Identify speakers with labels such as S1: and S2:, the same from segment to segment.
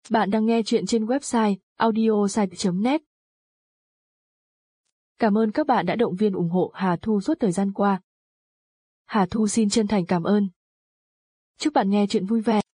S1: Bạn đang nghe chuyện trên website audiosite.net. Cảm ơn các bạn đã động viên ủng hộ Hà Thu suốt thời gian qua. Hà Thu xin chân thành cảm ơn. Chúc bạn nghe chuyện vui vẻ.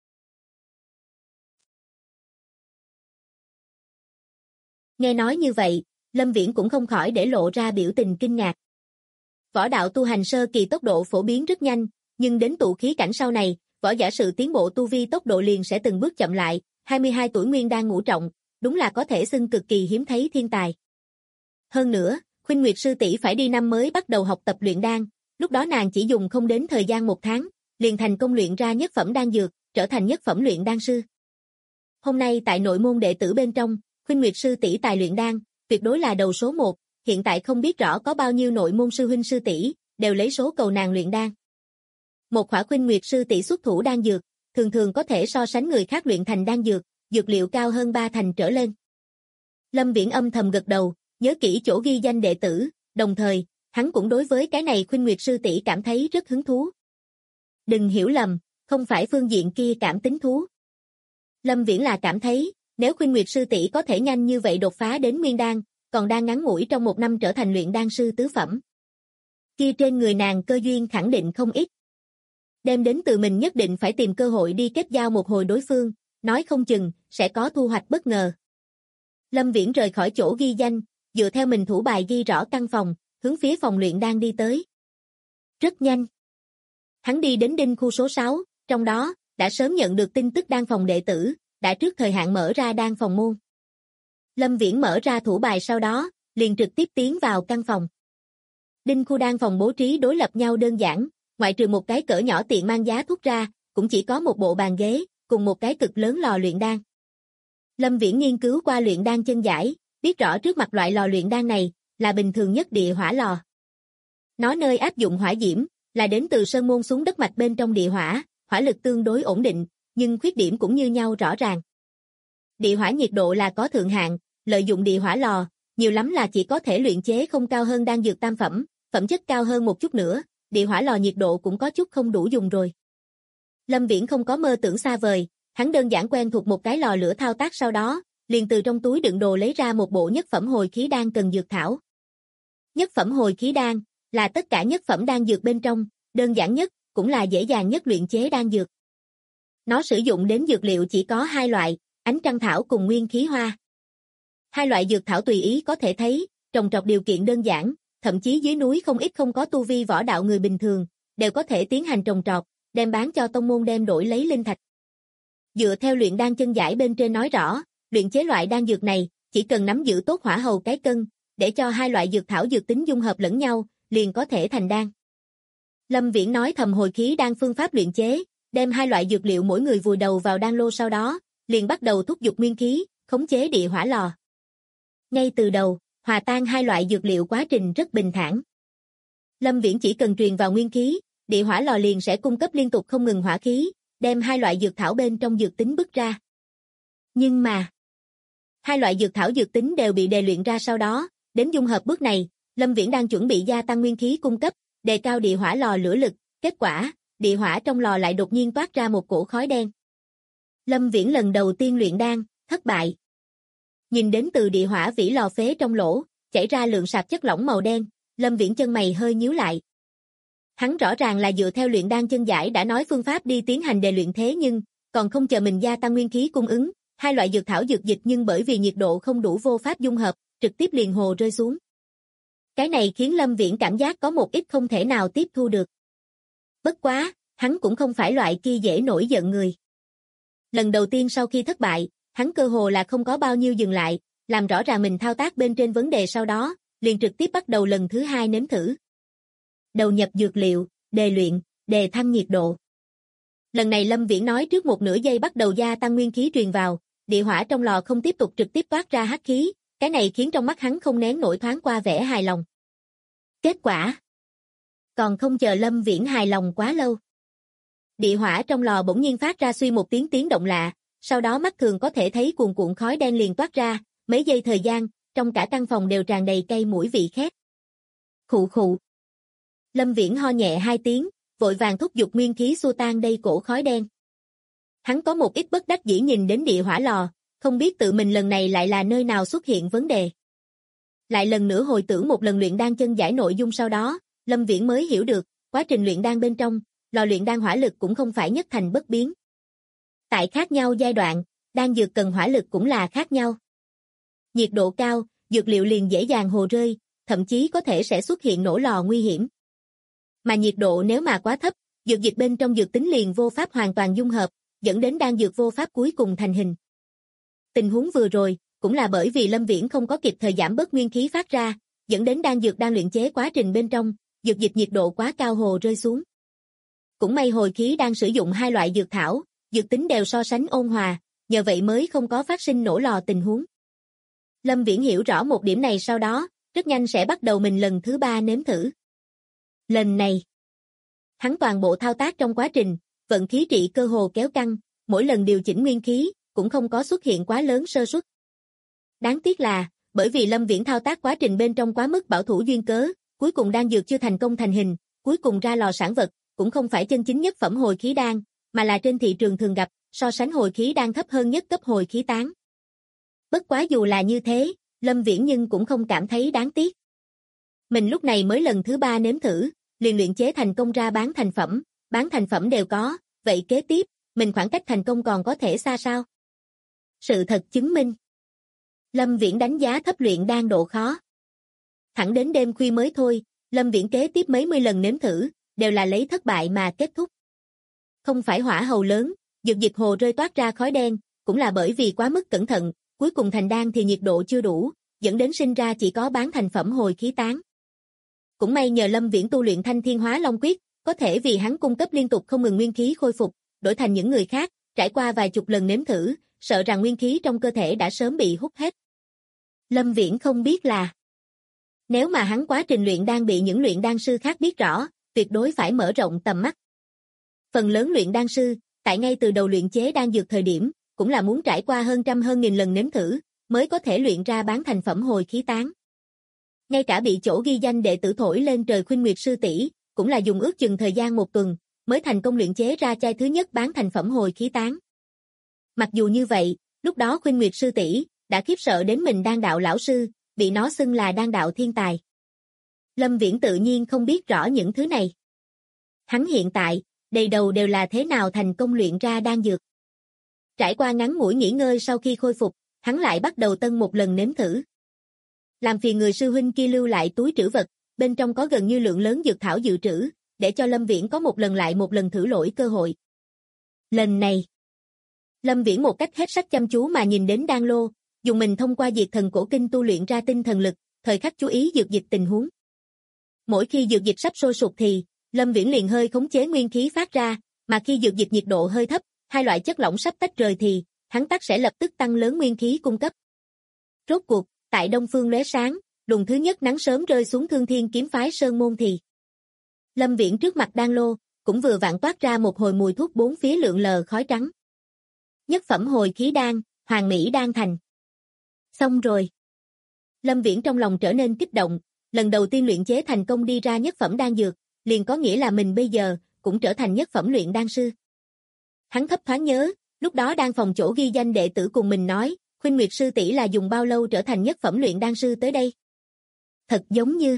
S2: Nghe nói như vậy, Lâm Viễn cũng không khỏi để lộ ra biểu tình kinh ngạc. Võ đạo tu hành sơ kỳ tốc độ phổ biến rất nhanh, nhưng đến tụ khí cảnh sau này, võ giả sự tiến bộ tu vi tốc độ liền sẽ từng bước chậm lại. 22 tuổi nguyên đan ngũ trọng, đúng là có thể xưng cực kỳ hiếm thấy thiên tài. Hơn nữa, Khuynh Nguyệt sư tỷ phải đi năm mới bắt đầu học tập luyện đan, lúc đó nàng chỉ dùng không đến thời gian 1 tháng, liền thành công luyện ra nhất phẩm đan dược, trở thành nhất phẩm luyện đan sư. Hôm nay tại nội môn đệ tử bên trong, Khuynh Nguyệt sư tỷ tài luyện đan, tuyệt đối là đầu số 1, hiện tại không biết rõ có bao nhiêu nội môn sư huynh sư tỷ đều lấy số cầu nàng luyện đan. Một khỏa Khuynh Nguyệt sư tỷ xuất thủ đan dược, thường thường có thể so sánh người khác luyện thành đan dược, dược liệu cao hơn 3 thành trở lên. Lâm Viễn âm thầm gật đầu, nhớ kỹ chỗ ghi danh đệ tử, đồng thời, hắn cũng đối với cái này Khuynh Nguyệt sư tỷ cảm thấy rất hứng thú. Đừng hiểu lầm, không phải phương diện kia cảm tính thú. Lâm Viễn là cảm thấy, nếu Khuynh Nguyệt sư tỷ có thể nhanh như vậy đột phá đến nguyên đan, còn đang ngắn ngủi trong 1 năm trở thành luyện đan sư tứ phẩm. Kia trên người nàng cơ duyên khẳng định không ít. Đem đến từ mình nhất định phải tìm cơ hội đi kết giao một hồi đối phương, nói không chừng, sẽ có thu hoạch bất ngờ. Lâm Viễn rời khỏi chỗ ghi danh, dựa theo mình thủ bài ghi rõ căn phòng, hướng phía phòng luyện đan đi tới. Rất nhanh. Hắn đi đến đinh khu số 6, trong đó, đã sớm nhận được tin tức đan phòng đệ tử, đã trước thời hạn mở ra đan phòng môn. Lâm Viễn mở ra thủ bài sau đó, liền trực tiếp tiến vào căn phòng. Đinh khu đan phòng bố trí đối lập nhau đơn giản, ngoại trừ một cái cỡ nhỏ tiện mang giá thuốc ra, cũng chỉ có một bộ bàn ghế, cùng một cái cực lớn lò luyện đan. Lâm Viễn nghiên cứu qua luyện đan chân giải, biết rõ trước mặt loại lò luyện đan này, là bình thường nhất địa hỏa lò. Nó nơi áp dụng hỏa diễm, là đến từ sơn môn xuống đất mạch bên trong địa hỏa, hỏa lực tương đối ổn định, nhưng khuyết điểm cũng như nhau rõ ràng. Địa hỏa nhiệt độ là có thượng hạn, lợi dụng địa hỏa lò, nhiều lắm là chỉ có thể luyện chế không cao hơn đan dược tam phẩm, phẩm chất cao hơn một chút nữa, địa hỏa lò nhiệt độ cũng có chút không đủ dùng rồi. Lâm Viễn không có mơ tưởng xa vời, hắn đơn giản quen thuộc một cái lò lửa thao tác sau đó, liền từ trong túi đựng đồ lấy ra một bộ nhất phẩm hồi khí đan cần dược thảo. Nhất phẩm hồi khí đan là tất cả nhất phẩm đan dược bên trong, đơn giản nhất, cũng là dễ dàng nhất luyện chế đan dược. Nó sử dụng đến dược liệu chỉ có 2 loại, ánh trăng thảo cùng nguyên khí hoa. 2 loại dược thảo tùy ý có thể thấy, trồng trọt điều kiện đơn giản, thậm chí dưới núi không ít không có tu vi võ đạo người bình thường, đều có thể tiến hành trồng trọt, đem bán cho tông môn đem đổi lấy linh thạch. Dựa theo luyện đan chân giải bên trên nói rõ, luyện chế loại đan dược này, chỉ cần nắm giữ tốt hỏa hầu cái cân, để cho 2 loại dược thảo dược tính dung hợp lẫn nhau, liền có thể thành đan. Lâm Viễn nói thầm hồi khí đan phương pháp luyện chế, đem 2 loại dược liệu mỗi người vùi đầu vào đan lô sau đó, liền bắt đầu thúc giục nguyên khí, khống chế địa hỏa lò. Ngay từ đầu, hòa tan 2 loại dược liệu quá trình rất bình thản. Lâm Viễn chỉ cần truyền vào nguyên khí, địa hỏa lò liền sẽ cung cấp liên tục không ngừng hỏa khí, đem 2 loại dược thảo bên trong dược tính bức ra. Nhưng mà, 2 loại dược thảo dược tính đều bị đề luyện ra sau đó, đến dung hợp bước này, Lâm Viễn đang chuẩn bị gia tăng nguyên khí cung cấp, đề cao địa hỏa lò lửa lực, kết quả, địa hỏa trong lò lại đột nhiên toát ra một cổ khói đen. Lâm Viễn lần đầu tiên luyện đan, thất bại. Nhìn đến từ địa hỏa vỉ lò phế trong lỗ, chảy ra lượng sạp chất lỏng màu đen, Lâm Viễn chân mày hơi nhíu lại. Hắn rõ ràng là dựa theo luyện đan chân giải đã nói phương pháp đi tiến hành đề luyện thế nhưng, còn không chờ mình gia tăng nguyên khí cung ứng, 2 loại dược thảo dược dịch nhưng bởi vì nhiệt độ không đủ vô pháp dung hợp, trực tiếp liền hồ rơi xuống. Cái này khiến Lâm Viễn cảm giác có một ít không thể nào tiếp thu được. Bất quá, hắn cũng không phải loại kia dễ nổi giận người. Lần đầu tiên sau khi thất bại, hắn cơ hồ là không có bao nhiêu dừng lại, làm rõ ràng mình thao tác bên trên vấn đề sau đó, liền trực tiếp bắt đầu lần thứ 2 nếm thử. Đầu nhập dược liệu, đề luyện, đề thăng nhiệt độ. Lần này Lâm Viễn nói trước 1 nửa giây bắt đầu gia tăng nguyên khí truyền vào, địa hỏa trong lò không tiếp tục trực tiếp toát ra hắc khí, cái này khiến trong mắt hắn không nén nổi thoáng qua vẻ hài lòng. Kết quả, còn không chờ Lâm Viễn hài lòng quá lâu. Địa hỏa trong lò bỗng nhiên phát ra suy một tiếng động lạ, sau đó mắt thường có thể thấy cuồn cuộn khói đen liền toát ra, mấy giây thời gian, trong cả căn phòng đều tràn đầy cây mũi vị khét. Khụ khụ. Lâm Viễn ho nhẹ 2 tiếng, vội vàng thúc giục nguyên khí xua tan đây cổ khói đen. Hắn có một ít bất đắc dĩ nhìn đến địa hỏa lò, không biết tự mình lần này lại là nơi nào xuất hiện vấn đề. Lại lần nữa hồi tưởng một lần luyện đan chân giải nội dung sau đó, Lâm Viễn mới hiểu được, quá trình luyện đan bên trong, lò luyện đan hỏa lực cũng không phải nhất thành bất biến. Tại khác nhau giai đoạn, đan dược cần hỏa lực cũng là khác nhau. Nhiệt độ cao, dược liệu liền dễ dàng hồ rơi, thậm chí có thể sẽ xuất hiện nổ lò nguy hiểm. Mà nhiệt độ nếu mà quá thấp, dược dịch bên trong dược tính liền vô pháp hoàn toàn dung hợp, dẫn đến đan dược vô pháp cuối cùng thành hình. Tình huống vừa rồi, cũng là bởi vì Lâm Viễn không có kịp thời giảm bớt nguyên khí phát ra, dẫn đến đan dược đang luyện chế quá trình bên trong, dược dịch nhiệt độ quá cao hồ rơi xuống. Cũng may hồi khí đang sử dụng hai loại dược thảo, dược tính đều so sánh ôn hòa, nhờ vậy mới không có phát sinh nổ lò tình huống. Lâm Viễn hiểu rõ một điểm này sau đó, rất nhanh sẽ bắt đầu mình lần thứ 3 nếm thử. Lần này, hắn toàn bộ thao tác trong quá trình, vận khí trị cơ hồ kéo căng, mỗi lần điều chỉnh nguyên khí, cũng không có xuất hiện quá lớn sơ suất. Đáng tiếc là, bởi vì Lâm Viễn thao tác quá trình bên trong quá mức bảo thủ duyên cớ, cuối cùng đan dược chưa thành công thành hình, cuối cùng ra lò sản vật, cũng không phải chân chính nhất phẩm hồi khí đan, mà là trên thị trường thường gặp, so sánh hồi khí đan thấp hơn nhất cấp hồi khí tán. Bất quá dù là như thế, Lâm Viễn nhưng cũng không cảm thấy đáng tiếc. Mình lúc này mới lần thứ 3 nếm thử, liền luyện chế thành công ra bán thành phẩm đều có, vậy kế tiếp, mình khoảng cách thành công còn có thể xa sao? Sự thật chứng minh. Lâm Viễn đánh giá thấp luyện đan độ khó. Thẳng đến đêm khuya mới thôi, Lâm Viễn kế tiếp mấy mươi lần nếm thử, đều là lấy thất bại mà kết thúc. Không phải hỏa hầu lớn, dược dịch hồ rơi toát ra khói đen, cũng là bởi vì quá mức cẩn thận, cuối cùng thành đan thì nhiệt độ chưa đủ, dẫn đến sinh ra chỉ có bán thành phẩm hồi khí tán. Cũng may nhờ Lâm Viễn tu luyện Thanh Thiên Hóa Long Quyết, có thể vì hắn cung cấp liên tục không ngừng nguyên khí khôi phục, đổi thành những người khác, trải qua vài chục lần nếm thử, sợ rằng nguyên khí trong cơ thể đã sớm bị hút hết. Lâm Viễn không biết là, nếu mà hắn quá trình luyện đan bị những luyện đan sư khác biết rõ, tuyệt đối phải mở rộng tầm mắt. Phần lớn luyện đan sư, tại ngay từ đầu luyện chế đan dược thời điểm, cũng là muốn trải qua hơn trăm hơn nghìn lần nếm thử, mới có thể luyện ra bán thành phẩm hồi khí tán. Ngay cả bị chỗ ghi danh đệ tử thổi lên trời Khuynh Nguyệt sư tỷ, cũng là dùng ước chừng thời gian 1 tuần, mới thành công luyện chế ra chai thứ nhất bán thành phẩm hồi khí tán. Mặc dù như vậy, lúc đó Khuynh Nguyệt sư tỷ đã khiếp sợ đến mình đan đạo lão sư, bị nó xưng là đan đạo thiên tài. Lâm Viễn tự nhiên không biết rõ những thứ này. Hắn hiện tại, đầy đầu đều là thế nào thành công luyện ra đan dược. Trải qua ngắn ngủi nghỉ ngơi sau khi khôi phục, hắn lại bắt đầu tân một lần nếm thử. Làm phiền người sư huynh kia lưu lại túi trữ vật, bên trong có gần như lượng lớn dược thảo dự trữ, để cho Lâm Viễn có một lần lại một lần thử lỗi cơ hội. Lần này, Lâm Viễn một cách hết sức chăm chú mà nhìn đến đan lô, dùng mình thông qua diệt thần cổ kinh tu luyện ra tinh thần lực, thời khắc chú ý dược dịch tình huống. Mỗi khi dược dịch sắp sôi sục thì, Lâm Viễn liền hơi khống chế nguyên khí phát ra, mà khi dược dịch nhiệt độ hơi thấp, hai loại chất lỏng sắp tách rời thì, hắn tắc sẽ lập tức tăng lớn nguyên khí cung cấp. Rốt cuộc, tại Đông Phương lóe sáng, luồng thứ nhất nắng sớm rơi xuống Thương Thiên kiếm phái sơn môn thì, Lâm Viễn trước mặt đan lô, cũng vừa vặn toát ra một hồi mùi thuốc bốn phía lượn lờ khói trắng. Nhất phẩm hồi khí đan, hoàn mỹ đan thành. Xong rồi. Lâm Viễn trong lòng trở nên kích động, lần đầu tiên luyện chế thành công đi ra nhất phẩm đan dược, liền có nghĩa là mình bây giờ cũng trở thành nhất phẩm luyện đan sư. Hắn thấp thoáng nhớ, lúc đó đan phòng chỗ ghi danh đệ tử cùng mình nói, Khuynh Nguyệt sư tỷ là dùng bao lâu trở thành nhất phẩm luyện đan sư tới đây? Thật giống như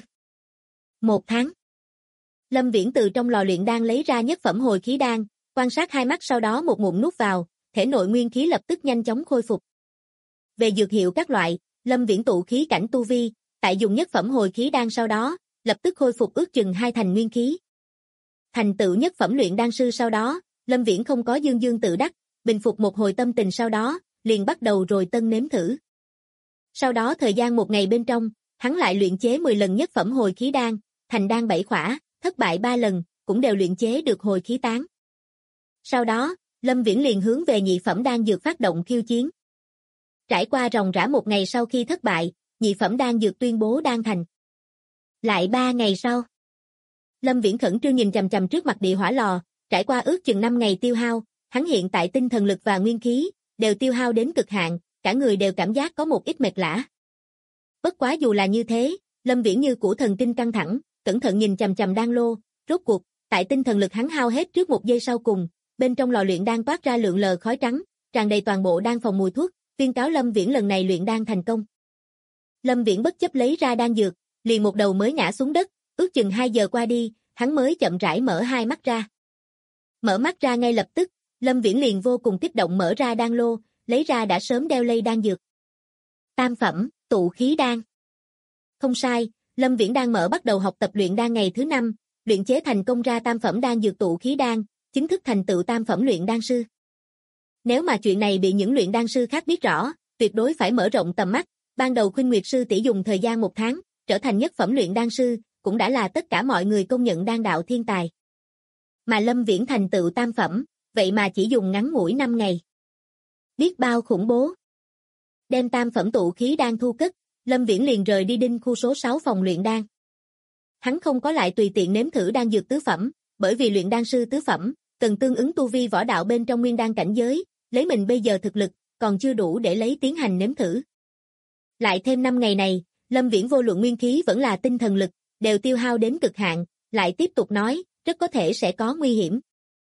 S2: 1 tháng. Lâm Viễn từ trong lò luyện đan lấy ra nhất phẩm hồi khí đan, quan sát hai mắt sau đó một ngụm nuốt vào, thể nội nguyên khí lập tức nhanh chóng khôi phục. Về dược hiệu các loại, Lâm Viễn tụ khí cảnh tu vi, tại dùng nhất phẩm hồi khí đan sau đó, lập tức khôi phục ước chừng 2 thành nguyên khí. Thành tựu nhất phẩm luyện đan sư sau đó, Lâm Viễn không có dương dương tự đắc, bình phục một hồi tâm tình sau đó, liền bắt đầu rồi tân nếm thử. Sau đó thời gian 1 ngày bên trong, hắn lại luyện chế 10 lần nhất phẩm hồi khí đan, thành đan 7 khỏa, thất bại 3 lần, cũng đều luyện chế được hồi khí tán. Sau đó, Lâm Viễn liền hướng về nhị phẩm đan dược phát động khiêu chiến. Trải qua ròng rã 1 ngày sau khi thất bại, nhị phẩm đan dược tuyên bố đan thành. Lại 3 ngày sau, Lâm Viễn khẩn trương nhìn chằm chằm trước mặt địa hỏa lò, trải qua ước chừng 5 ngày tiêu hao, hắn hiện tại tinh thần lực và nguyên khí đều tiêu hao đến cực hạn, cả người đều cảm giác có một ít mệt lả. Bất quá dù là như thế, Lâm Viễn như củ thần kinh căng thẳng, cẩn thận nhìn chằm chằm đan lô, rốt cuộc, tại tinh thần lực hắn hao hết trước 1 giây sau cùng, bên trong lò luyện đan toát ra lượng lờ khói trắng, tràn đầy toàn bộ đan phòng mùi thuốc, tuyên cáo Lâm Viễn lần này luyện đan thành công. Lâm Viễn bất chấp lấy ra đan dược, liền một đầu mới ngã xuống đất, ước chừng 2 giờ qua đi, hắn mới chậm rãi mở hai mắt ra. Mở mắt ra ngay lập tức, Lâm Viễn liền vô cùng kích động mở ra đan lô, lấy ra đã sớm đeo lây đan dược. Tam phẩm, tụ khí đan. Không sai, Lâm Viễn đang mở bắt đầu học tập luyện đan ngày thứ 5, luyện chế thành công ra tam phẩm đan dược tụ khí đan, chính thức thành tựu tam phẩm luyện đan sư. Nếu mà chuyện này bị những luyện đan sư khác biết rõ, tuyệt đối phải mở rộng tầm mắt. Ban đầu Khuynh Nguyệt sư tỷ dùng thời gian 1 tháng, trở thành nhất phẩm luyện đan sư, cũng đã là tất cả mọi người công nhận đan đạo thiên tài. Mà Lâm Viễn thành tựu tam phẩm, vậy mà chỉ dùng ngắn ngủi 5 ngày. Biết bao khủng bố. Đem tam phẩm tụ khí đan thu cất, Lâm Viễn liền rời đi đinh khu số 6 phòng luyện đan. Hắn không có lại tùy tiện nếm thử đan dược tứ phẩm, bởi vì luyện đan sư tứ phẩm, cần tương ứng tu vi võ đạo bên trong nguyên đan cảnh giới, lấy mình bây giờ thực lực, còn chưa đủ để lấy tiến hành nếm thử. Lại thêm 5 ngày này, Lâm Viễn vô luận nguyên khí vẫn là tinh thần lực, đều tiêu hao đến cực hạn, lại tiếp tục nói, rất có thể sẽ có nguy hiểm.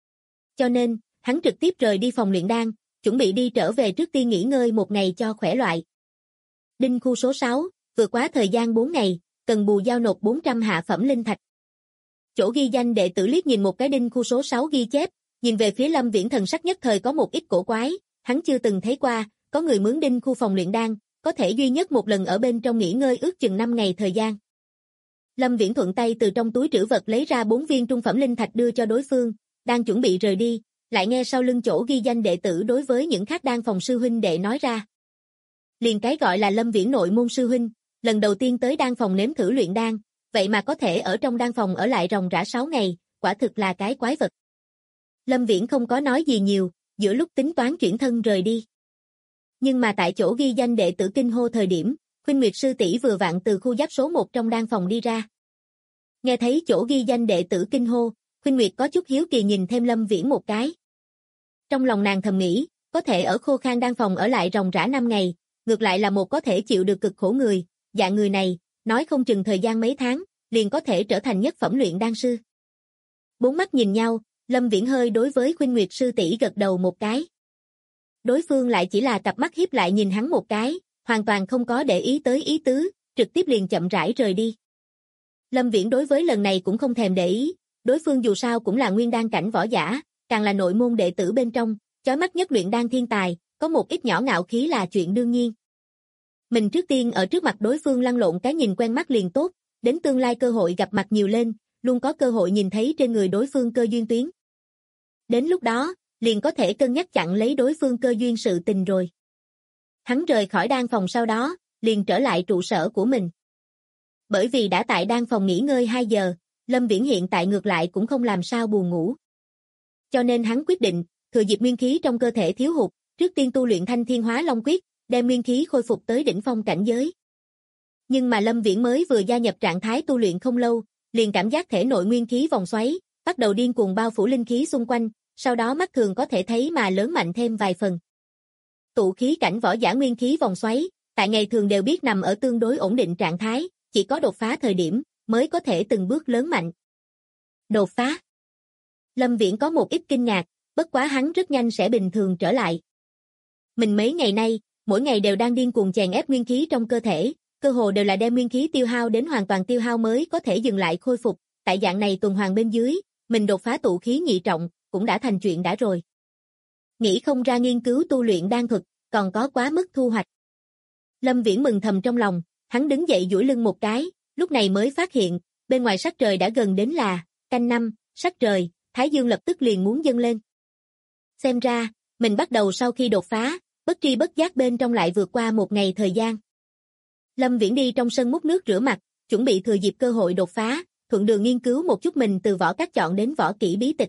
S2: Cho nên, hắn trực tiếp rời đi phòng luyện đan, chuẩn bị đi trở về trước tiên nghỉ ngơi 1 ngày cho khỏe loại. Đinh khu số 6, vượt quá thời gian 4 ngày, cần bù giao nộp 400 hạ phẩm linh thạch. Chỗ ghi danh đệ tử liếc nhìn một cái đinh khu số 6 ghi chép, nhìn về phía Lâm Viễn thần sắc nhất thời có một ít cổ quái, hắn chưa từng thấy qua, có người mướn đinh khu phòng luyện đan, có thể duy nhất một lần ở bên trong nghỉ ngơi ước chừng 5 ngày thời gian. Lâm Viễn thuận tay từ trong túi trữ vật lấy ra 4 viên trung phẩm linh thạch đưa cho đối phương, đang chuẩn bị rời đi, lại nghe sau lưng chỗ ghi danh đệ tử đối với những khác đan phòng sư huynh đệ nói ra. Liền cái gọi là Lâm Viễn nội môn sư huynh, lần đầu tiên tới đan phòng nếm thử luyện đan, vậy mà có thể ở trong đan phòng ở lại ròng rã 6 ngày, quả thực là cái quái vật. Lâm Viễn không có nói gì nhiều, giữa lúc tính toán chuyển thân rời đi. Nhưng mà tại chỗ ghi danh đệ tử kinh hô thời điểm, Khuynh Nguyệt sư tỷ vừa vặn từ khu giáp số 1 trong đan phòng đi ra. Nghe thấy chỗ ghi danh đệ tử kinh hô, Khuynh Nguyệt có chút hiếu kỳ nhìn thêm Lâm Viễn một cái. Trong lòng nàng thầm nghĩ, có thể ở khô khan đan phòng ở lại ròng rã 5 ngày, ngược lại là một có thể chịu được cực khổ người, dạng người này, nói không chừng thời gian mấy tháng, liền có thể trở thành nhất phẩm luyện đan sư. 4 mắt nhìn nhau, Lâm Viễn hơi đối với Khuynh Nguyệt sư tỷ gật đầu một cái. Đối phương lại chỉ là cặp mắt hiếp lại nhìn hắn một cái, hoàn toàn không có để ý tới ý tứ, trực tiếp liền chậm rãi rời đi. Lâm Viễn đối với lần này cũng không thèm để ý, đối phương dù sao cũng là nguyên đan cảnh võ giả, càng là nội môn đệ tử bên trong, chói mắt nhất luyện đan thiên tài, có một ít nhỏ ngạo khí là chuyện đương nhiên. Mình trước tiên ở trước mặt đối phương lăn lộn cái nhìn quen mắt liền tốt, đến tương lai cơ hội gặp mặt nhiều lên, luôn có cơ hội nhìn thấy trên người đối phương cơ duyên tuyến. Đến lúc đó, liền có thể cân nhắc chặn lấy đối phương cơ duyên sự tình rồi. Hắn rời khỏi đan phòng sau đó, liền trở lại trụ sở của mình. Bởi vì đã tại đan phòng nghỉ ngơi 2 giờ, Lâm Viễn hiện tại ngược lại cũng không làm sao buồn ngủ. Cho nên hắn quyết định, thừa dịp nguyên khí trong cơ thể thiếu hụt, trước tiên tu luyện Thanh Thiên Hóa Long Quyết, đem nguyên khí khôi phục tới đỉnh phong cảnh giới. Nhưng mà Lâm Viễn mới vừa gia nhập trạng thái tu luyện không lâu, liền cảm giác thể nội nguyên khí vòng xoáy, bắt đầu điên cuồng bao phủ linh khí xung quanh, sau đó mắt thường có thể thấy mà lớn mạnh thêm vài phần. Tụ khí cảnh võ giả nguyên khí vòng xoáy, tại ngày thường đều biết nằm ở tương đối ổn định trạng thái, chỉ có đột phá thời điểm, mới có thể từng bước lớn mạnh. Đột phá. Lâm Viễn có một ít kinh ngạc, bất quá hắn rất nhanh sẽ bình thường trở lại. Mình mấy ngày nay, mỗi ngày đều đang điên cuồng chèn ép nguyên khí trong cơ thể, cơ hồ đều là đem nguyên khí tiêu hao đến hoàn toàn tiêu hao mới có thể dừng lại khôi phục, tại dạng này tuần hoàn bên dưới, mình đột phá tụ khí nhị trọng, cũng đã thành chuyện đã rồi. Nghĩ không ra nghiên cứu tu luyện đan thuật, còn có quá mức thu hoạch. Lâm Viễn mừng thầm trong lòng, hắn đứng dậy duỗi lưng một cái, lúc này mới phát hiện, bên ngoài sắc trời đã gần đến là canh 5, sắc trời, Thái Dương lập tức liền muốn dâng lên. Xem ra, mình bắt đầu sau khi đột phá, bất tri bất giác bên trong lại vượt qua 1 ngày thời gian. Lâm Viễn đi trong sân múc nước rửa mặt, chuẩn bị thừa dịp cơ hội đột phá, thuận đường nghiên cứu một chút mình từ võ các chọn đến võ kỹ bí tịch.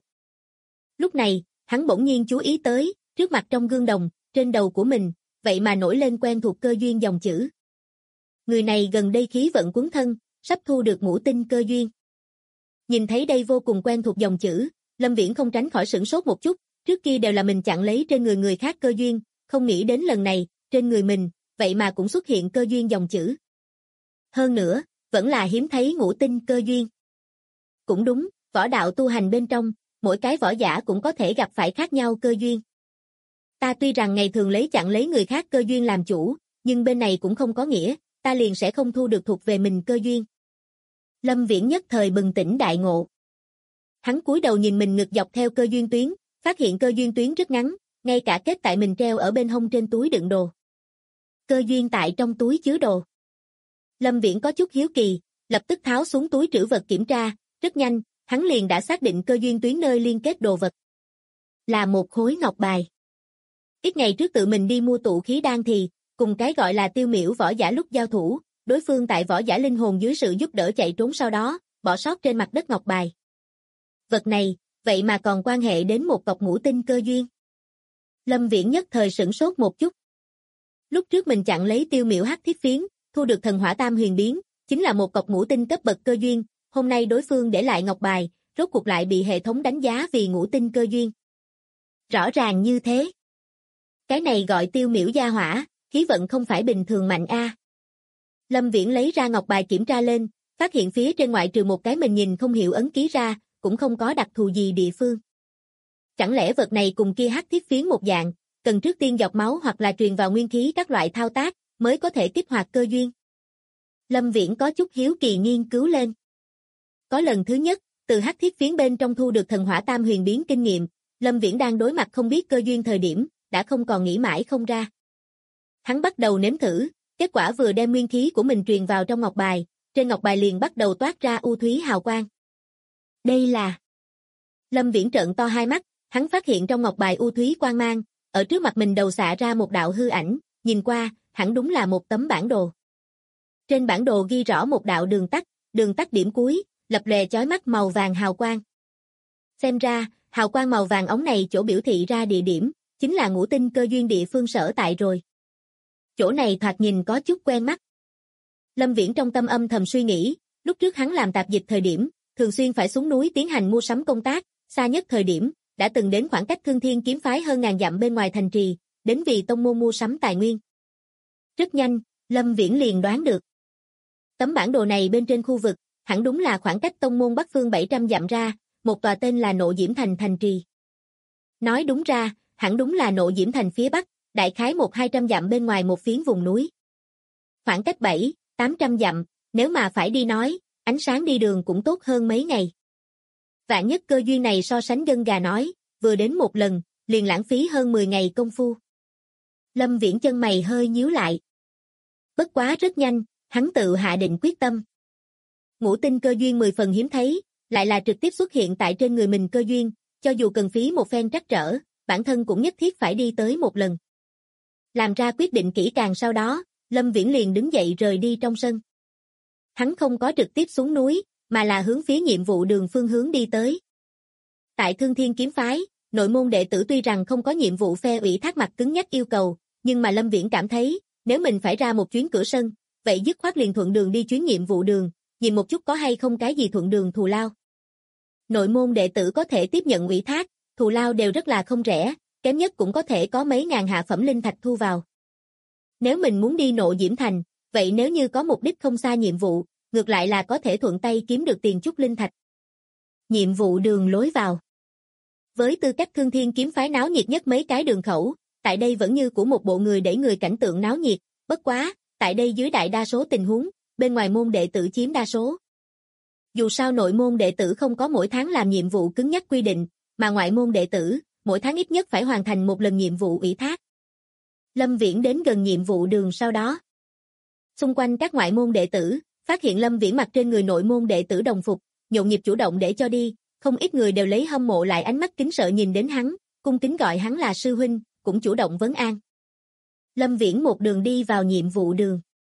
S2: Lúc này, hắn bỗng nhiên chú ý tới, trước mặt trong gương đồng, trên đầu của mình, vậy mà nổi lên quen thuộc cơ duyên dòng chữ. Người này gần đây khí vận cuốn thân, sắp thu được ngũ tinh cơ duyên. Nhìn thấy đây vô cùng quen thuộc dòng chữ, Lâm Viễn không tránh khỏi sửng sốt một chút, trước kia đều là mình chặn lấy trên người khác cơ duyên, không nghĩ đến lần này, trên người mình, vậy mà cũng xuất hiện cơ duyên dòng chữ. Hơn nữa, vẫn là hiếm thấy ngũ tinh cơ duyên. Cũng đúng, võ đạo tu hành bên trong, mỗi cái võ giả cũng có thể gặp phải khác nhau cơ duyên. Ta tuy rằng ngày thường lấy chặn lấy người khác cơ duyên làm chủ, nhưng bên này cũng không có nghĩa, ta liền sẽ không thu được thuộc về mình cơ duyên. Lâm Viễn nhất thời bừng tỉnh đại ngộ. Hắn cúi đầu nhìn mình ngực dọc theo cơ duyên tuyến, phát hiện cơ duyên tuyến rất ngắn, ngay cả kết tại mình treo ở bên hông trên túi đựng đồ. Cơ duyên tại trong túi chứa đồ. Lâm Viễn có chút hiếu kỳ, lập tức tháo xuống túi trữ vật kiểm tra, rất nhanh, hắn liền đã xác định cơ duyên tuyến nơi liên kết đồ vật. Là một khối ngọc bài. Ít ngày trước tự mình đi mua tụ khí đan thì, cùng cái gọi là Tiêu Miểu võ giả lúc giao thủ, đối phương tại võ giả linh hồn dưới sự giúp đỡ chạy trốn sau đó, bỏ sót trên mặt đất ngọc bài. Vật này, vậy mà còn quan hệ đến một cọc ngũ tinh cơ duyên. Lâm Viễn nhất thời sửng sốt một chút. Lúc trước mình chặn lấy Tiêu Miểu hắc thiết phiến, thu được thần hỏa tam huyền biến, chính là một cọc ngũ tinh cấp bậc cơ duyên, hôm nay đối phương để lại ngọc bài, rốt cuộc lại bị hệ thống đánh giá vì ngũ tinh cơ duyên. Rõ ràng như thế. Cái này gọi Tiêu Miểu gia hỏa, khí vận không phải bình thường mạnh a. Lâm Viễn lấy ra ngọc bài kiểm tra lên, phát hiện phía trên ngoại trừ một cái mình nhìn không hiểu ấn ký ra, cũng không có đặc thù gì địa phương. Chẳng lẽ vật này cùng kia hắc thiết phiến một dạng, cần trước tiên dọc máu hoặc là truyền vào nguyên khí các loại thao tác, mới có thể kích hoạt cơ duyên. Lâm Viễn có chút hiếu kỳ nghiên cứu lên. Có lần thứ nhất, từ hắc thiết phiến bên trong thu được thần hỏa tam huyền biến kinh nghiệm, Lâm Viễn đang đối mặt không biết cơ duyên thời điểm, đã không còn nghĩ mãi không ra. Hắn bắt đầu nếm thử, kết quả vừa đem nguyên khí của mình truyền vào trong ngọc bài, trên ngọc bài liền bắt đầu toát ra u thúy hào quang. Đây là... Lâm Viễn trợn to hai mắt, hắn phát hiện trong ngọc bài u thúy quang mang, ở trước mặt mình đầu xạ ra một đạo hư ảnh, nhìn qua, hẳn đúng là một tấm bản đồ. Trên bản đồ ghi rõ một đạo đường tắt điểm cuối, lập lòe chói mắt màu vàng hào quang. Xem ra, hào quang màu vàng ống này chỗ biểu thị ra địa điểm, chính là ngũ tinh cơ duyên địa phương sở tại rồi. Chỗ này thoạt nhìn có chút quen mắt. Lâm Viễn trong tâm âm thầm suy nghĩ, lúc trước hắn làm tạp dịch thời điểm, thường xuyên phải xuống núi tiến hành mua sắm công tác, xa nhất thời điểm, đã từng đến khoảng cách Thương Thiên kiếm phái hơn ngàn dặm bên ngoài thành trì, đến vì tông môn mua sắm tài nguyên. Rất nhanh, Lâm Viễn liền đoán được. Tấm bản đồ này bên trên khu vực, hẳn đúng là khoảng cách tông môn Bắc Phương 700 dặm ra, một tòa tên là Nộ Diễm Thành thành trì. Nói đúng ra, hẳn đúng là Nộ Diễm Thành phía Bắc, đại khái 1-200 dặm bên ngoài một phiến vùng núi. Khoảng cách 700-800 dặm, nếu mà phải đi nói, ánh sáng đi đường cũng tốt hơn mấy ngày. Vạn nhất cơ duyên này so sánh gân gà nói, vừa đến một lần, liền lãng phí hơn 10 ngày công phu. Lâm Viễn chân mày hơi nhíu lại. Bất quá rất nhanh, hắn tự hạ định quyết tâm. Ngũ tinh cơ duyên 10 phần hiếm thấy, lại là trực tiếp xuất hiện tại trên người mình cơ duyên, cho dù cần phí một phen trắc trở, bản thân cũng nhất thiết phải đi tới một lần. Làm ra quyết định kỹ càng sau đó, Lâm Viễn liền đứng dậy rời đi trong sân. Hắn không có trực tiếp xuống núi, mà là hướng phía nhiệm vụ đường phương hướng đi tới. Tại Thương Thiên kiếm phái, nội môn đệ tử tuy rằng không có nhiệm vụ phe ủy thác mặt cứng nhắc yêu cầu, nhưng mà Lâm Viễn cảm thấy, nếu mình phải ra một chuyến cửa sân, vậy dứt khoát liền thuận đường đi chuyến nhiệm vụ đường, nhìn một chút có hay không cái gì thuận đường thù lao. Nội môn đệ tử có thể tiếp nhận ủy thác, thù lao đều rất là không rẻ, kém nhất cũng có thể có mấy ngàn hạ phẩm linh thạch thu vào. Nếu mình muốn đi Nộ Diễm Thành, vậy nếu như có mục đích không xa nhiệm vụ, ngược lại là có thể thuận tay kiếm được tiền chút linh thạch. Nhiệm vụ đường lối vào. Với tư cách Thương Thiên kiếm phái náo nhiệt nhất mấy cái đường khẩu, tại đây vẫn như của một bộ người đẩy người cảnh tượng náo nhiệt, bất quá, tại đây dưới đại đa số tình huống, bên ngoài môn đệ tử chiếm đa số. Dù sao nội môn đệ tử không có mỗi tháng làm nhiệm vụ cứng nhắc quy định, mà ngoại môn đệ tử, mỗi tháng ít nhất phải hoàn thành một lần nhiệm vụ ủy thác. Lâm Viễn đến gần nhiệm vụ đường sau đó. Xung quanh các ngoại môn đệ tử, phát hiện Lâm Viễn mặc trên người nội môn đệ tử đồng phục, nhộn nhịp chủ động để cho đi, không ít người đều lấy hâm mộ lại ánh mắt kính sợ nhìn đến hắn, cung kính gọi hắn là sư huynh, cũng chủ động vấn an. Lâm Viễn một đường đi vào nhiệm vụ đường.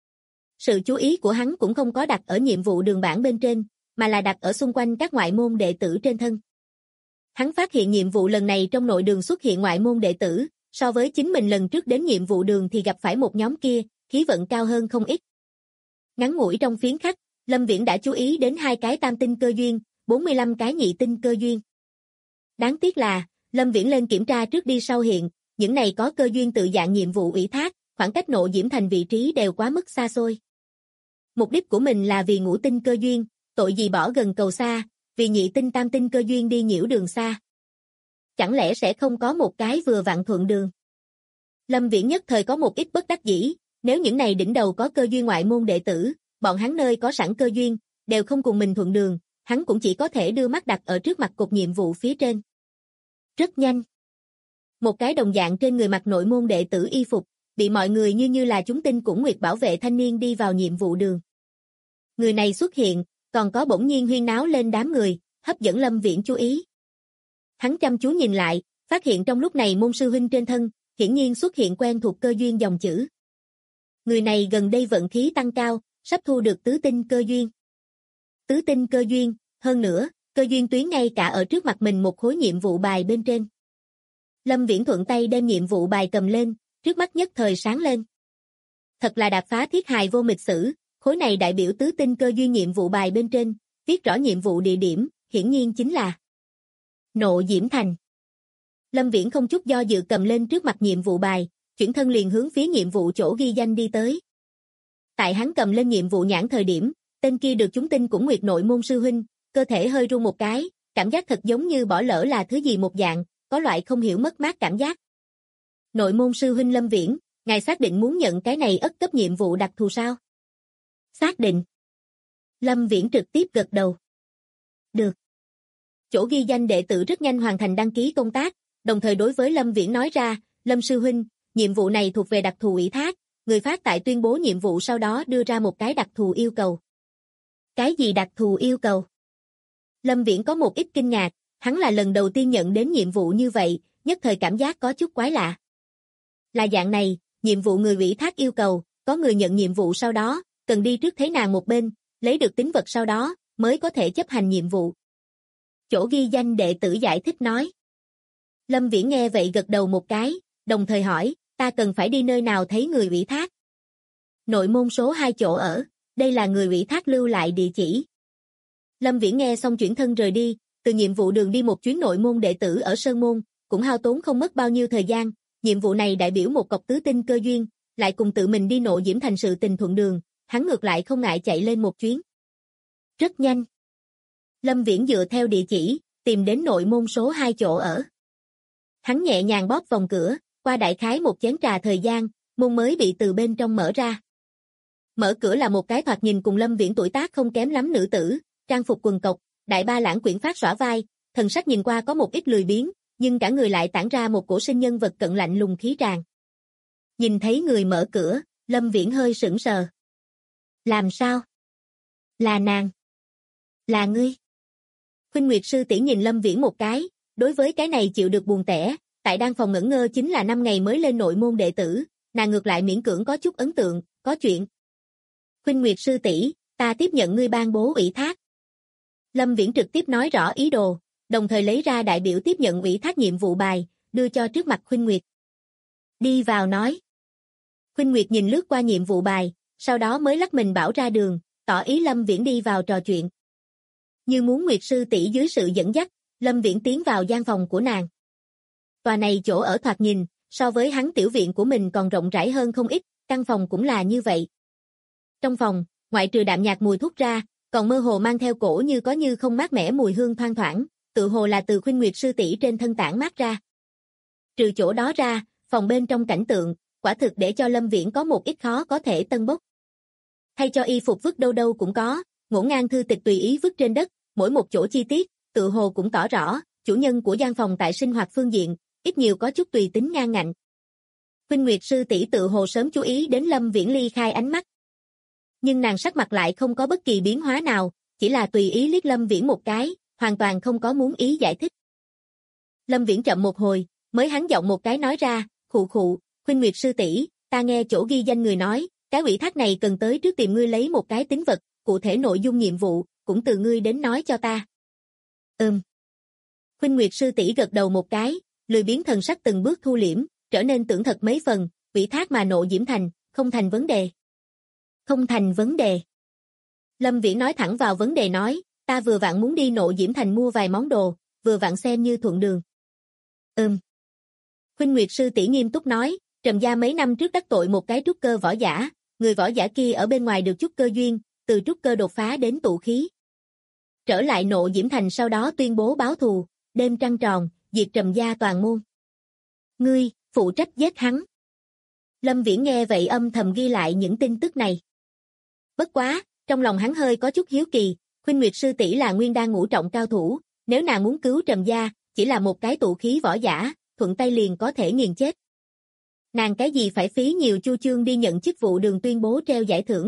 S2: Sự chú ý của hắn cũng không có đặt ở nhiệm vụ đường bảng bên trên, mà là đặt ở xung quanh các ngoại môn đệ tử trên thân. Hắn phát hiện nhiệm vụ lần này trong nội đường xuất hiện ngoại môn đệ tử, so với chính mình lần trước đến nhiệm vụ đường thì gặp phải một nhóm kia, khí vận cao hơn không ít. Ngắn ngủi trong phiến khắc, Lâm Viễn đã chú ý đến 2 cái tam tinh cơ duyên, 45 cái nhị tinh cơ duyên. Đáng tiếc là, Lâm Viễn lên kiểm tra trước đi sau hiện, những này có cơ duyên tự dạng nhiệm vụ ủy thác, khoảng cách Nộ Diễm Thành vị trí đều quá mức xa xôi. Mục đích của mình là vì ngũ tinh cơ duyên, tội gì bỏ gần cầu xa, vì nhị tinh tam tinh cơ duyên đi nhiễu đường xa. Chẳng lẽ sẽ không có một cái vừa vặn thuận đường? Lâm Viễn nhất thời có một ít bất đắc dĩ, nếu những này đỉnh đầu có cơ duyên ngoại môn đệ tử, bọn hắn nơi có sẵn cơ duyên, đều không cùng mình thuận đường, hắn cũng chỉ có thể đưa mắt đặt ở trước mặt cột nhiệm vụ phía trên. Rất nhanh. Một cái đồng dạng trên người mặc nội môn đệ tử y phục, bị mọi người như là chúng tinh cũng nguyệt bảo vệ thanh niên đi vào nhiệm vụ đường. Người này xuất hiện, còn có bỗng nhiên huyên náo lên đám người, hấp dẫn Lâm Viễn chú ý. Hắn chăm chú nhìn lại, phát hiện trong lúc này môn sư huynh trên thân, hiển nhiên xuất hiện quen thuộc cơ duyên dòng chữ. Người này gần đây vận khí tăng cao, sắp thu được tứ tinh cơ duyên. Tứ tinh cơ duyên, hơn nữa, cơ duyên tuyến ngay cả ở trước mặt mình một khối nhiệm vụ bài bên trên. Lâm Viễn thuận tay đem nhiệm vụ bài cầm lên, trước mắt nhất thời sáng lên. Thật là đạp phá thiết hài vô mịch sử, khối này đại biểu tứ tinh cơ duyên nhiệm vụ bài bên trên, viết rõ nhiệm vụ địa điểm, hiển nhiên chính là Nộ Diễm Thành. Lâm Viễn không chút do dự cầm lên trước mặt nhiệm vụ bài, chuyển thân liền hướng phía nhiệm vụ chỗ ghi danh đi tới. Tại hắn cầm lên nhiệm vụ nhãn thời điểm, tên kia được chúng tin cũng nguyệt nội môn sư huynh, cơ thể hơi run một cái, cảm giác thật giống như bỏ lỡ là thứ gì một dạng, có loại không hiểu mất mát cảm giác. Nội môn sư huynh Lâm Viễn, ngài xác định muốn nhận cái này ất cấp nhiệm vụ đặc thù sao? Xác định. Lâm Viễn trực tiếp gật đầu. Được. Chỗ ghi danh đệ tử rất nhanh hoàn thành đăng ký công tác, đồng thời đối với Lâm Viễn nói ra, Lâm sư huynh, nhiệm vụ này thuộc về đặc thù ủy thác, người phát tại tuyên bố nhiệm vụ sau đó đưa ra một cái đặc thù yêu cầu. Cái gì đặc thù yêu cầu? Lâm Viễn có một ít kinh ngạc, hắn là lần đầu tiên nhận đến nhiệm vụ như vậy, nhất thời cảm giác có chút quái lạ. Là dạng này, nhiệm vụ người ủy thác yêu cầu, có người nhận nhiệm vụ sau đó, cần đi trước thấy nàng một bên, lấy được tín vật sau đó, mới có thể chấp hành nhiệm vụ. Chỗ ghi danh đệ tử giải thích nói. Lâm Viễn nghe vậy gật đầu một cái, đồng thời hỏi, ta cần phải đi nơi nào thấy người ủy thác? Nội môn số 2 chỗ ở, đây là người ủy thác lưu lại địa chỉ. Lâm Viễn nghe xong chuyển thân rời đi, từ nhiệm vụ đường đi một chuyến nội môn đệ tử ở Sơn Môn, cũng hao tốn không mất bao nhiêu thời gian, nhiệm vụ này đại biểu một cọc tứ tinh cơ duyên, lại cùng tự mình đi Nộ Diễm Thành sự tình thuận đường, hắn ngược lại không ngại chạy lên một chuyến. Rất nhanh. Lâm Viễn dựa theo địa chỉ, tìm đến nội môn số 2 chỗ ở. Hắn nhẹ nhàng bóp vòng cửa, qua đại khái một chén trà thời gian, môn mới bị từ bên trong mở ra. Mở cửa là một cái thoạt nhìn cùng Lâm Viễn tuổi tác không kém lắm nữ tử, trang phục quần cộc, đại ba lãng quyển phát xõa vai, thần sắc nhìn qua có một ít lười biếng, nhưng cả người lại tản ra một cổ sinh nhân vật cận lạnh lùng khí tràng. Nhìn thấy người mở cửa, Lâm Viễn hơi sững sờ. Làm sao? Là nàng. Là ngươi. Khuynh Nguyệt sư tỷ nhìn Lâm Viễn một cái, đối với cái này chịu được buồn tẻ, tại đang phòng ngẩn ngơ chính là 5 ngày mới lên nội môn đệ tử, nàng ngược lại miễn cưỡng có chút ấn tượng, có chuyện. Khuynh Nguyệt sư tỷ, ta tiếp nhận ngươi ban bố ủy thác. Lâm Viễn trực tiếp nói rõ ý đồ, đồng thời lấy ra đại biểu tiếp nhận ủy thác nhiệm vụ bài, đưa cho trước mặt Khuynh Nguyệt. Đi vào nói. Khuynh Nguyệt nhìn lướt qua nhiệm vụ bài, sau đó mới lắc mình bảo ra đường, tỏ ý Lâm Viễn đi vào trò chuyện. Như muốn Nguyệt sư tỷ dưới sự dẫn dắt, Lâm Viễn tiến vào gian phòng của nàng. Tòa này chỗ ở thoạt nhìn, so với hắn tiểu viện của mình còn rộng rãi hơn không ít, căn phòng cũng là như vậy. Trong phòng, ngoại trừ đạm nhạt mùi thuốc ra, còn mơ hồ mang theo cổ như có như không mát mẻ mùi hương thoang thoảng, tự hồ là từ Khuynh Nguyệt sư tỷ trên thân tản mát ra. Trừ chỗ đó ra, phòng bên trong cảnh tượng, quả thực để cho Lâm Viễn có một ít khó có thể tân bốc. Thay cho y phục vứt đâu đâu cũng có, ngổn ngang thư tịch tùy ý vứt trên đất, mỗi một chỗ chi tiết, tự hồ cũng tỏ rõ, chủ nhân của gian phòng tại sinh hoạt phương diện, ít nhiều có chút tùy tính ngang ngạnh. Khuynh Nguyệt sư tỷ tự hồ sớm chú ý đến Lâm Viễn ly khai ánh mắt. Nhưng nàng sắc mặt lại không có bất kỳ biến hóa nào, chỉ là tùy ý liếc Lâm Viễn một cái, hoàn toàn không có muốn ý giải thích. Lâm Viễn chậm một hồi, mới hắn giọng một cái nói ra, khụ khụ, Khuynh Nguyệt sư tỷ, ta nghe chỗ ghi danh người nói, cái ủy thác này cần tới trước tìm ngươi lấy một cái tín vật, cụ thể nội dung nhiệm vụ, cũng từ ngươi đến nói cho ta. Khuynh Nguyệt sư tỷ gật đầu một cái, lười biếng thần sắc từng bước thu liễm, trở nên tưởng thật mấy phần, ủy thác mà Nộ Diễm Thành, không thành vấn đề. Không thành vấn đề. Lâm Viễn nói thẳng vào vấn đề nói, ta vừa vặn muốn đi Nộ Diễm Thành mua vài món đồ, vừa vặn xem như thuận đường. Khuynh Nguyệt sư tỷ nghiêm túc nói, Trầm gia mấy năm trước đắc tội một cái trúc cơ võ giả, người võ giả kia ở bên ngoài được chút cơ duyên, từ trúc cơ đột phá đến tụ khí. Trở lại Nộ Diễm Thành sau đó tuyên bố báo thù, đêm trăng tròn, diệt Trầm gia toàn môn. Ngươi, phụ trách giết hắn. Lâm Viễn nghe vậy âm thầm ghi lại những tin tức này. Bất quá, trong lòng hắn hơi có chút hiếu kỳ, Khuynh Nguyệt sư tỷ là nguyên đan ngũ trọng cao thủ, nếu nàng muốn cứu Trầm gia, chỉ là một cái tụ khí võ giả, thuận tay liền có thể nghiền chết. Nàng cái gì phải phí nhiều chu chương đi nhận chức vụ đường tuyên bố treo giải thưởng.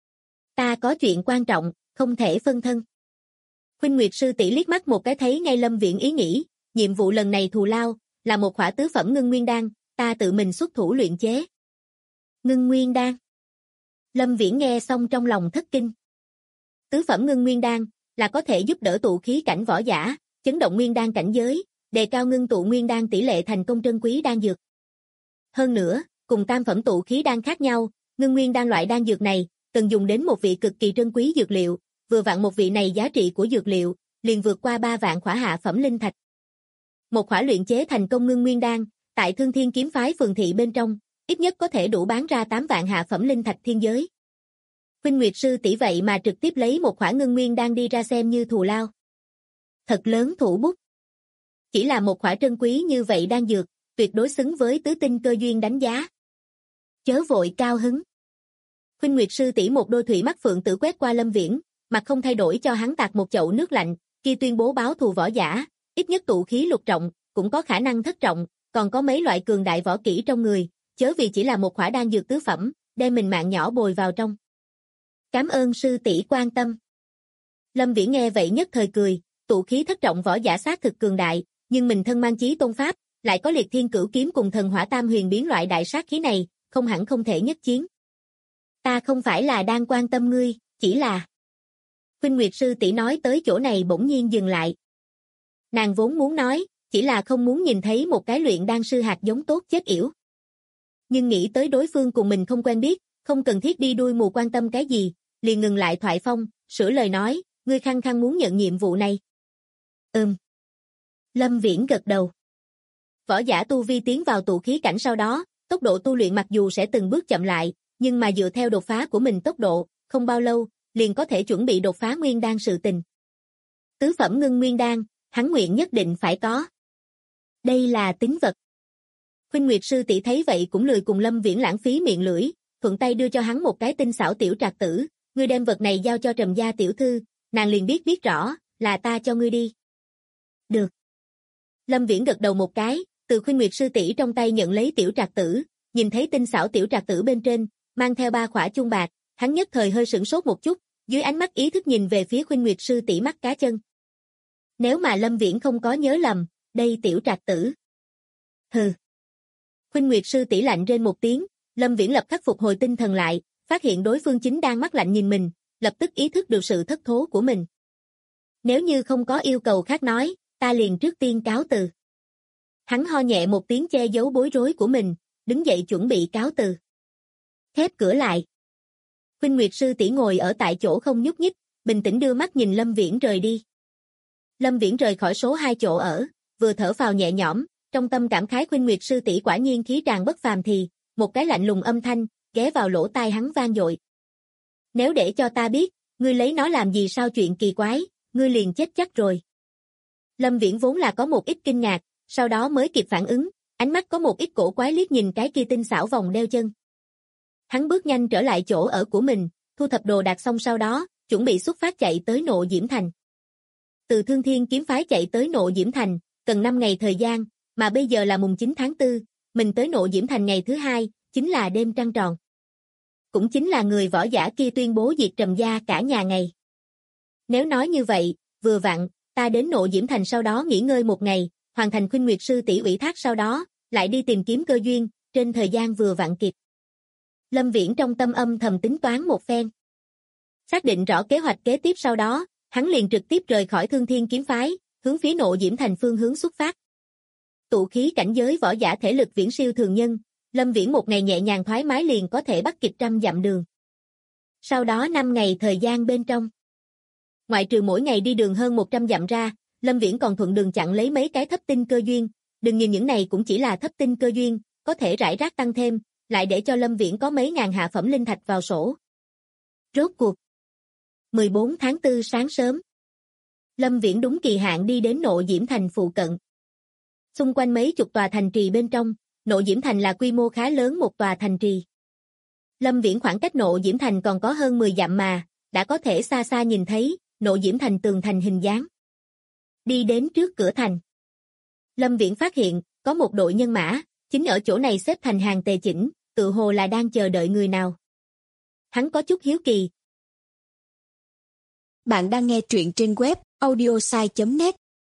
S2: Ta có chuyện quan trọng, không thể phân thân. Khuynh Nguyệt sư tỷ liếc mắt một cái thấy ngay Lâm Viễn ý nghĩ, nhiệm vụ lần này thù lao, là một khỏa tứ phẩm ngưng nguyên đan, ta tự mình xuất thủ luyện chế. Ngưng nguyên đan. Lâm Viễn nghe xong trong lòng thất kinh. Tứ phẩm ngưng nguyên đan, là có thể giúp đỡ tụ khí cảnh võ giả, chấn động nguyên đan cảnh giới, đề cao ngưng tụ nguyên đan tỷ lệ thành công trân quý đan dược. Hơn nữa, cùng tam phẩm tụ khí đan khác nhau, ngưng nguyên đan loại đan dược này, cần dùng đến một vị cực kỳ trân quý dược liệu, vừa vặn một vị này giá trị của dược liệu, liền vượt qua 3 vạn khỏa hạ phẩm linh thạch. Một khỏa luyện chế thành công ngưng nguyên đan, tại Thương Thiên kiếm phái phường thị bên trong, ít nhất có thể đủ bán ra 8 vạn hạ phẩm linh thạch thiên giới. Khuynh Nguyệt sư tỷ vậy mà trực tiếp lấy một khỏa ngưng nguyên đan đi ra xem như thù lao. Thật lớn thủ bút. Chỉ là một khỏa trân quý như vậy đan dược, tuyệt đối xứng với tứ tinh cơ duyên đánh giá. Chớ vội cao hứng. Khuynh Nguyệt sư tỷ một đôi thủy mắt phượng tử quét qua Lâm Viễn, mặt không thay đổi cho hắn tạt một chậu nước lạnh, khi tuyên bố báo thù võ giả, ít nhất tụ khí lục trọng, cũng có khả năng thất trọng, còn có mấy loại cường đại võ kỹ trong người, chớ vì chỉ là một khỏa đan dược tứ phẩm, đem mình mạng nhỏ bồi vào trong. Cảm ơn sư tỷ quan tâm. Lâm Viễn nghe vậy nhất thời cười, tụ khí thất trọng võ giả xác thực cường đại, nhưng mình thân mang chí tôn pháp, lại có liệt thiên cửu kiếm cùng thần hỏa tam huyền biến loại đại sát khí này, không hẳn không thể nhất chiến. Ta không phải là đang quan tâm ngươi, chỉ là... Khuynh Nguyệt sư tỷ nói tới chỗ này bỗng nhiên dừng lại. Nàng vốn muốn nói, chỉ là không muốn nhìn thấy một cái luyện đan sư hạt giống tốt chết yểu. Nhưng nghĩ tới đối phương cùng mình không quen biết, không cần thiết đi đuôi mù quan tâm cái gì, liền ngừng lại thoại phong, sửa lời nói, ngươi khăng khăng muốn nhận nhiệm vụ này. Lâm Viễn gật đầu. Võ giả tu vi tiến vào tụ khí cảnh sau đó, tốc độ tu luyện mặc dù sẽ từng bước chậm lại, nhưng mà dựa theo đột phá của mình tốc độ, không bao lâu, liền có thể chuẩn bị đột phá nguyên đan sự tình. Tứ phẩm ngưng nguyên đan, hắn nguyện nhất định phải có. Đây là tín vật. Khuynh Nguyệt sư tỷ thấy vậy cũng lười cùng Lâm Viễn lãng phí miệng lưỡi, thuận tay đưa cho hắn một cái tinh xảo tiểu trạc tử, ngươi đem vật này giao cho Trầm gia tiểu thư, nàng liền biết rõ, là ta cho ngươi đi. Được. Lâm Viễn gật đầu một cái, từ Khuynh Nguyệt sư tỷ trong tay nhận lấy tiểu trạc tử, nhìn thấy tinh xảo tiểu trạc tử bên trên, mang theo 3 khỏa chuông bạc, hắn nhất thời hơi sửng sốt một chút, dưới ánh mắt ý thức nhìn về phía Khuynh Nguyệt sư tỷ mắt cá chân. Nếu mà Lâm Viễn không có nhớ lầm, đây tiểu trạc tử. Hừ. Khuynh Nguyệt sư tỷ lạnh rên một tiếng, Lâm Viễn lập khắc phục hồi tinh thần lại, phát hiện đối phương chính đang mắt lạnh nhìn mình, lập tức ý thức được sự thất thố của mình. Nếu như không có yêu cầu khác nói, ta liền trước tiên cáo từ. Hắn ho nhẹ một tiếng che giấu bối rối của mình, đứng dậy chuẩn bị cáo từ. Khép cửa lại. Khuynh Nguyệt sư tỷ ngồi ở tại chỗ không nhúc nhích, bình tĩnh đưa mắt nhìn Lâm Viễn rời đi. Lâm Viễn rời khỏi số 2 chỗ ở, vừa thở phào nhẹ nhõm, trong tâm cảm khái Khuynh Nguyệt sư tỷ quả nhiên khí tràng bất phàm thì, một cái lạnh lùng âm thanh, ghé vào lỗ tai hắn vang dội. Nếu để cho ta biết, ngươi lấy nó làm gì sao chuyện kỳ quái, ngươi liền chết chắc rồi. Lâm Viễn vốn là có một ít kinh ngạc, sau đó mới kịp phản ứng, ánh mắt có một ít cổ quái liếc nhìn cái kia tinh xảo vòng đeo chân. Hắn bước nhanh trở lại chỗ ở của mình, thu thập đồ đạc xong sau đó, chuẩn bị xuất phát chạy tới Nộ Diễm Thành. Từ Thương Thiên kiếm phái chạy tới Nộ Diễm Thành, cần 5 ngày thời gian, mà bây giờ là mùng 9 tháng 4, mình tới Nộ Diễm Thành ngày thứ 2, chính là đêm trăng tròn. Cũng chính là người võ giả kia tuyên bố diệt Trầm gia cả nhà ngày. Nếu nói như vậy, vừa vặn, ta đến Nộ Diễm Thành sau đó nghỉ ngơi một ngày, hoàn thành Khuynh Nguyệt sư tỷ ủy thác sau đó, lại đi tìm kiếm cơ duyên, trên thời gian vừa vặn kịp. Lâm Viễn trong tâm âm thầm tính toán một phen. Xác định rõ kế hoạch kế tiếp sau đó, hắn liền trực tiếp rời khỏi Thương Thiên kiếm phái, hướng phía Nộ Diễm Thành phương hướng xuất phát. Tụ khí cảnh giới võ giả thể lực viễn siêu thường nhân, Lâm Viễn một ngày nhẹ nhàng thoải mái liền có thể bắt kịp 100 dặm đường. Sau đó 5 ngày thời gian bên trong, ngoại trừ mỗi ngày đi đường hơn 100 dặm ra, Lâm Viễn còn thuận đường chặn lấy mấy cái thấp tinh cơ duyên, đừng nhìn những này cũng chỉ là thấp tinh cơ duyên, có thể rải rác tăng thêm, lại để cho Lâm Viễn có mấy ngàn hạ phẩm linh thạch vào sổ. Rốt cuộc 14 tháng 4 sáng sớm, Lâm Viễn đúng kỳ hạn đi đến Nộ Diễm Thành phụ cận. Xung quanh mấy chục tòa thành trì bên trong, Nộ Diễm Thành là quy mô khá lớn một tòa thành trì. Lâm Viễn khoảng cách Nộ Diễm Thành còn có hơn 10 dặm mà, đã có thể xa xa nhìn thấy Nộ Diễm Thành tường thành hình dáng. Đi đến trước cửa thành. Lâm Viễn phát hiện, có một đội nhân mã, chính ở chỗ này xếp thành hàng tề chỉnh, tự hồ là đang chờ đợi người nào. Hắn có chút hiếu kỳ.
S3: Bạn đang nghe truyện trên web audiosai.net.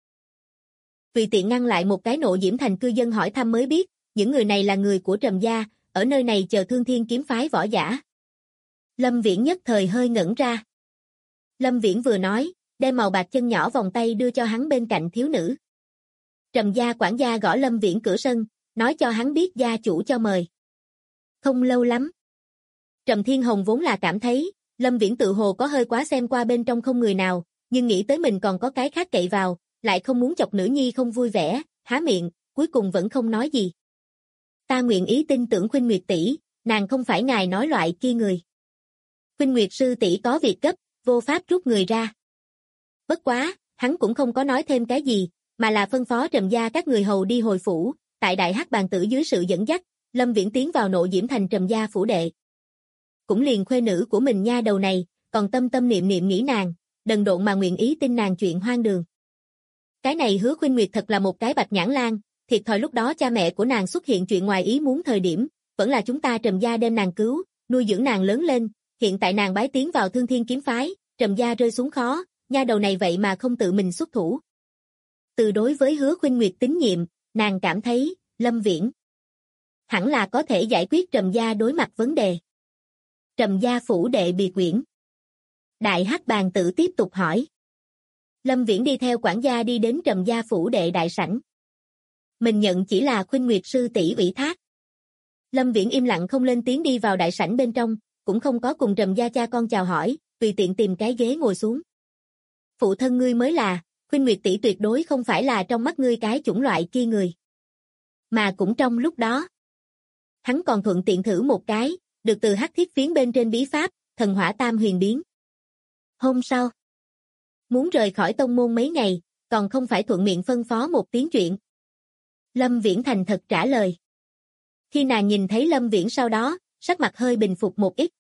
S2: Tùy tiện ngăn lại một cái Nộ Diễm Thành cư dân hỏi thăm mới biết, những người này là người của Trầm gia, ở nơi này chờ Thương Thiên kiếm phái võ giả. Lâm Viễn nhất thời hơi ngẩn ra. Lâm Viễn vừa nói, đem màu bạc chân nhỏ vòng tay đưa cho hắn bên cạnh thiếu nữ. Trầm gia quản gia gõ Lâm Viễn cửa sân, nói cho hắn biết gia chủ cho mời. Không lâu lắm. Trầm Thiên Hồng vốn là cảm thấy, Lâm Viễn tự hồ có hơi quá xem qua bên trong không người nào, nhưng nghĩ tới mình còn có cái khác cậy vào, lại không muốn chọc nữ nhi không vui vẻ, há miệng, cuối cùng vẫn không nói gì. Ta nguyện ý tin tưởng Khuynh Nguyệt tỷ, nàng không phải ngài nói loại kia người. Khuynh Nguyệt sư tỷ có việc gấp, vô pháp rút người ra. Bất quá, hắn cũng không có nói thêm cái gì, mà là phân phó Trầm gia các người hầu đi hồi phủ, tại Đại Hắc bàn tử dưới sự dẫn dắt, Lâm Viễn tiến vào Nộ Diễm Thành Trầm gia phủ đệ. Cũng liền khuê nữ của mình nha đầu này, còn tâm tâm niệm niệm nghĩ nàng, đần độn mà nguyện ý tin nàng chuyện hoang đường. Cái này Hứa Khuynh Nguyệt thật là một cái bạch nhãn lang, thiệt thòi lúc đó cha mẹ của nàng xuất hiện chuyện ngoài ý muốn thời điểm, vẫn là chúng ta Trầm gia đem nàng cứu, nuôi dưỡng nàng lớn lên, hiện tại nàng bái tiến vào Thương Thiên kiếm phái, Trầm gia rơi xuống khó, nha đầu này vậy mà không tự mình xuất thủ. Từ đối với Hứa Khuynh Nguyệt tín nhiệm, nàng cảm thấy, Lâm Viễn hẳn là có thể giải quyết Trầm gia đối mặt vấn đề. Trầm gia phủ đệ biệt quyển. Đại Hắc bàn tử tiếp tục hỏi. Lâm Viễn đi theo quản gia đi đến Trầm gia phủ đệ đại sảnh. Mình nhận chỉ là Khuynh Nguyệt sư tỷ ủy thác. Lâm Viễn im lặng không lên tiếng đi vào đại sảnh bên trong, cũng không có cùng Trầm gia cha con chào hỏi, tùy tiện tìm cái ghế ngồi xuống. Phụ thân ngươi mới là, Khuynh Nguyệt tỷ tuyệt đối không phải là trong mắt ngươi cái chủng loại kia người. Mà cũng trong lúc đó, hắn còn thuận tiện thử một cái, được từ hắc thiết phiến bên trên bí pháp, thần hỏa tam huyền biến. Hôm sau, muốn rời khỏi tông môn mấy ngày, còn không phải thuận miệng phân phó một tiếng chuyện. Lâm Viễn thành thật trả lời. Khi nàng nhìn thấy Lâm Viễn sau đó, sắc mặt hơi bình phục một ít.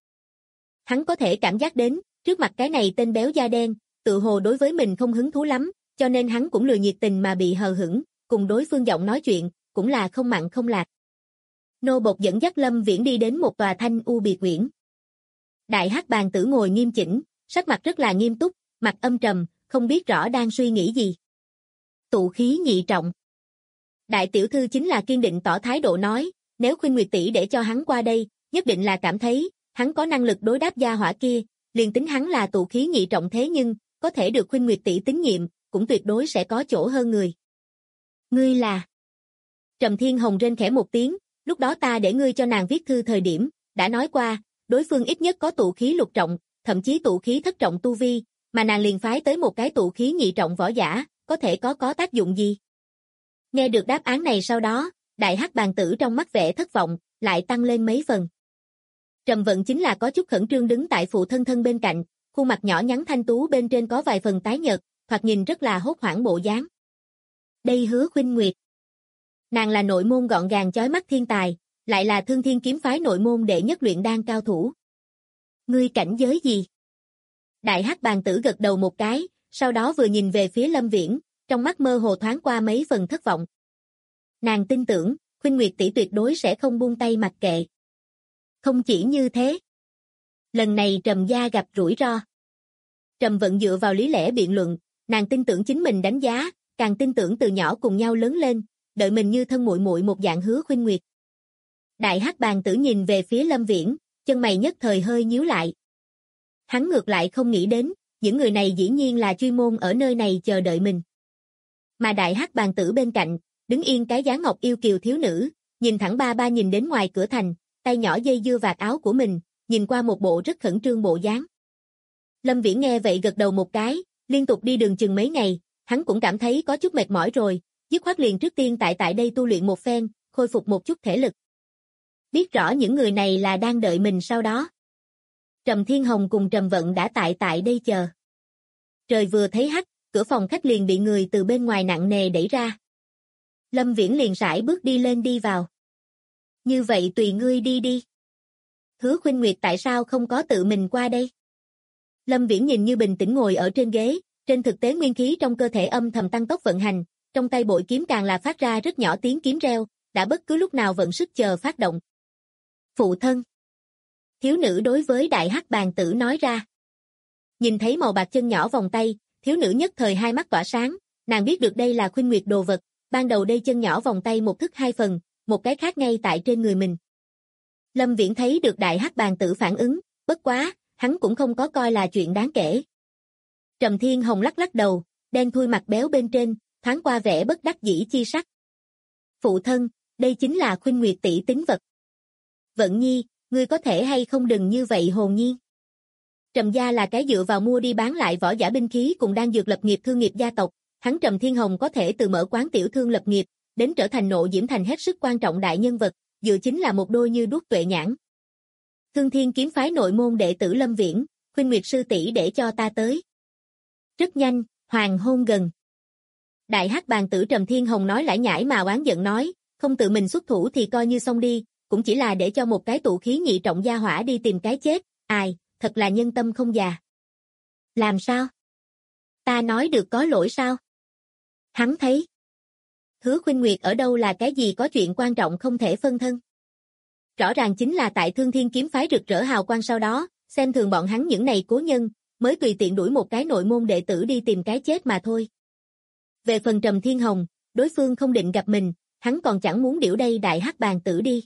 S2: Hắn có thể cảm giác đến, trước mặt cái này tên béo da đen, tự hồ đối với mình không hứng thú lắm, cho nên hắn cũng lười nhiệt tình mà bị hờ hững, cùng đối phương giọng nói chuyện, cũng là không mặn không lạt. Nô bộc dẫn dắt Lâm Viễn đi đến một tòa thanh u biệt quyển. Đại Hắc bàn tử ngồi nghiêm chỉnh, sắc mặt rất là nghiêm túc, mặt âm trầm, không biết rõ đang suy nghĩ gì. Tụ khí nhị trọng. Đại tiểu thư chính là kiên định tỏ thái độ nói, nếu Khuynh Nguyệt tỷ để cho hắn qua đây, nhất định là cảm thấy, hắn có năng lực đối đáp gia hỏa kia, liền tính hắn là tụ khí nhị trọng thế nhưng, có thể được Khuynh Nguyệt tỷ tín nhiệm, cũng tuyệt đối sẽ có chỗ hơn người. Ngươi là... Trầm Thiên Hồng rên khẽ một tiếng, lúc đó ta để ngươi cho nàng viết thư thời điểm, đã nói qua, đối phương ít nhất có tụ khí lục trọng, thậm chí tụ khí thất trọng tu vi, mà nàng liền phái tới một cái tụ khí nhị trọng võ giả, có thể có tác dụng gì? Nghe được đáp án này sau đó, Đại Hắc bàn tử trong mắt vẻ thất vọng, lại tăng lên mấy phần. Trầm Vận chính là có chút khẩn trương đứng tại phụ thân bên cạnh, khuôn mặt nhỏ nhắn thanh tú bên trên có vài phần tái nhợt, thoạt nhìn rất là hốt hoảng bộ dáng. Đây Hứa Khuynh Nguyệt. Nàng là nội môn gọn gàng chói mắt thiên tài, lại là Thương Thiên kiếm phái nội môn đệ nhất luyện đan cao thủ. Ngươi cảnh giới gì? Đại Hắc bàn tử gật đầu một cái, sau đó vừa nhìn về phía Lâm Viễn, trong mắt mơ hồ thoáng qua mấy phần thất vọng. Nàng tin tưởng, Khuynh Nguyệt tỷ tuyệt đối sẽ không buông tay mặc kệ. Không chỉ như thế. Lần này Trầm gia gặp rủi ro. Trầm Vận dựa vào lý lẽ biện luận, nàng tin tưởng chính mình đánh giá, càng tin tưởng từ nhỏ cùng nhau lớn lên, đợi mình như thân muội muội một dạng Hứa Khuynh Nguyệt. Đại Hắc bàn tử nhìn về phía Lâm Viễn, chân mày nhất thời hơi nhíu lại. Hắn ngược lại không nghĩ đến, những người này dĩ nhiên là chuyên môn ở nơi này chờ đợi mình. Mà Đại Hắc bàn tử bên cạnh, đứng yên cái dáng ngọc yêu kiều thiếu nữ, nhìn thẳng ba ba nhìn đến ngoài cửa thành, tay nhỏ dây dưa vạt áo của mình, nhìn qua một bộ rất khẩn trương bộ dáng. Lâm Viễn nghe vậy gật đầu một cái, liên tục đi đường chừng mấy ngày, hắn cũng cảm thấy có chút mệt mỏi rồi, dứt khoát liền trước tiên tại đây tu luyện một phen, khôi phục một chút thể lực. Biết rõ những người này là đang đợi mình sau đó. Trầm Thiên Hồng cùng Trầm Vận đã tại đây chờ. Trời vừa thấy hắt, cửa phòng khách liền bị người từ bên ngoài nặng nề đẩy ra. Lâm Viễn liền sải bước đi lên đi vào. Như vậy tùy ngươi đi đi. Hứa Khuynh Nguyệt tại sao không có tự mình qua đây? Lâm Viễn nhìn như bình tĩnh ngồi ở trên ghế, trên thực tế nguyên khí trong cơ thể âm thầm tăng tốc vận hành, trong tay bội kiếm càng là phát ra rất nhỏ tiếng kiếm reo, đã bất cứ lúc nào vận sức chờ phát động. Phụ thân. Thiếu nữ đối với Đại Hắc Bàn Tử nói ra. Nhìn thấy màu bạc chân nhỏ vòng tay, thiếu nữ nhất thời hai mắt tỏa sáng, nàng biết được đây là Khuynh Nguyệt đồ vật, ban đầu đây chân nhỏ vòng tay một thức hai phần, một cái khác ngay tại trên người mình. Lâm Viễn thấy được Đại Hắc Bàn Tử phản ứng, bất quá, hắn cũng không có coi là chuyện đáng kể. Trầm Thiên Hồng lắc lắc đầu, đen thui mặt béo bên trên, thoáng qua vẻ bất đắc dĩ chi sắc. Phụ thân, đây chính là Khuynh Nguyệt tỷ tín vật. Vận Nhi, ngươi có thể hay không đừng như vậy hồn nhiên. Trầm gia là cái dựa vào mua đi bán lại võ giả binh khí cùng đang dược lập nghiệp thương nghiệp gia tộc, hắn Trầm Thiên Hồng có thể từ mở quán tiểu thương lập nghiệp, đến trở thành Nộ Diễm Thành hết sức quan trọng đại nhân vật, dựa chính là một đôi như đuốc tuệ nhãn. Thương Thiên kiếm phái nội môn đệ tử Lâm Viễn, Khuynh Nguyệt sư tỷ để cho ta tới. Rất nhanh, hoàng hôn gần. Đại Hắc Bàn Tử Trầm Thiên Hồng nói lải nhải mà oán giận nói, không tự mình xuất thủ thì coi như xong đi, cũng chỉ là để cho một cái tụ khí nhị trọng gia hỏa đi tìm cái chết, ai, thật là nhân tâm không già. Làm sao? Ta nói được có lỗi sao? Hắn thấy. Hứa Khuynh Nguyệt ở đâu là cái gì có chuyện quan trọng không thể phân thân. Rõ ràng chính là tại Thương Thiên kiếm phái rực rỡ hào quang sau đó, xem thường bọn hắn những này cố nhân, mới tùy tiện đuổi một cái nội môn đệ tử đi tìm cái chết mà thôi. Về phần Trầm Thiên Hồng, đối phương không định gặp mình, hắn còn chẳng muốn điểu đây Đại Hắc Bàn Tử đi.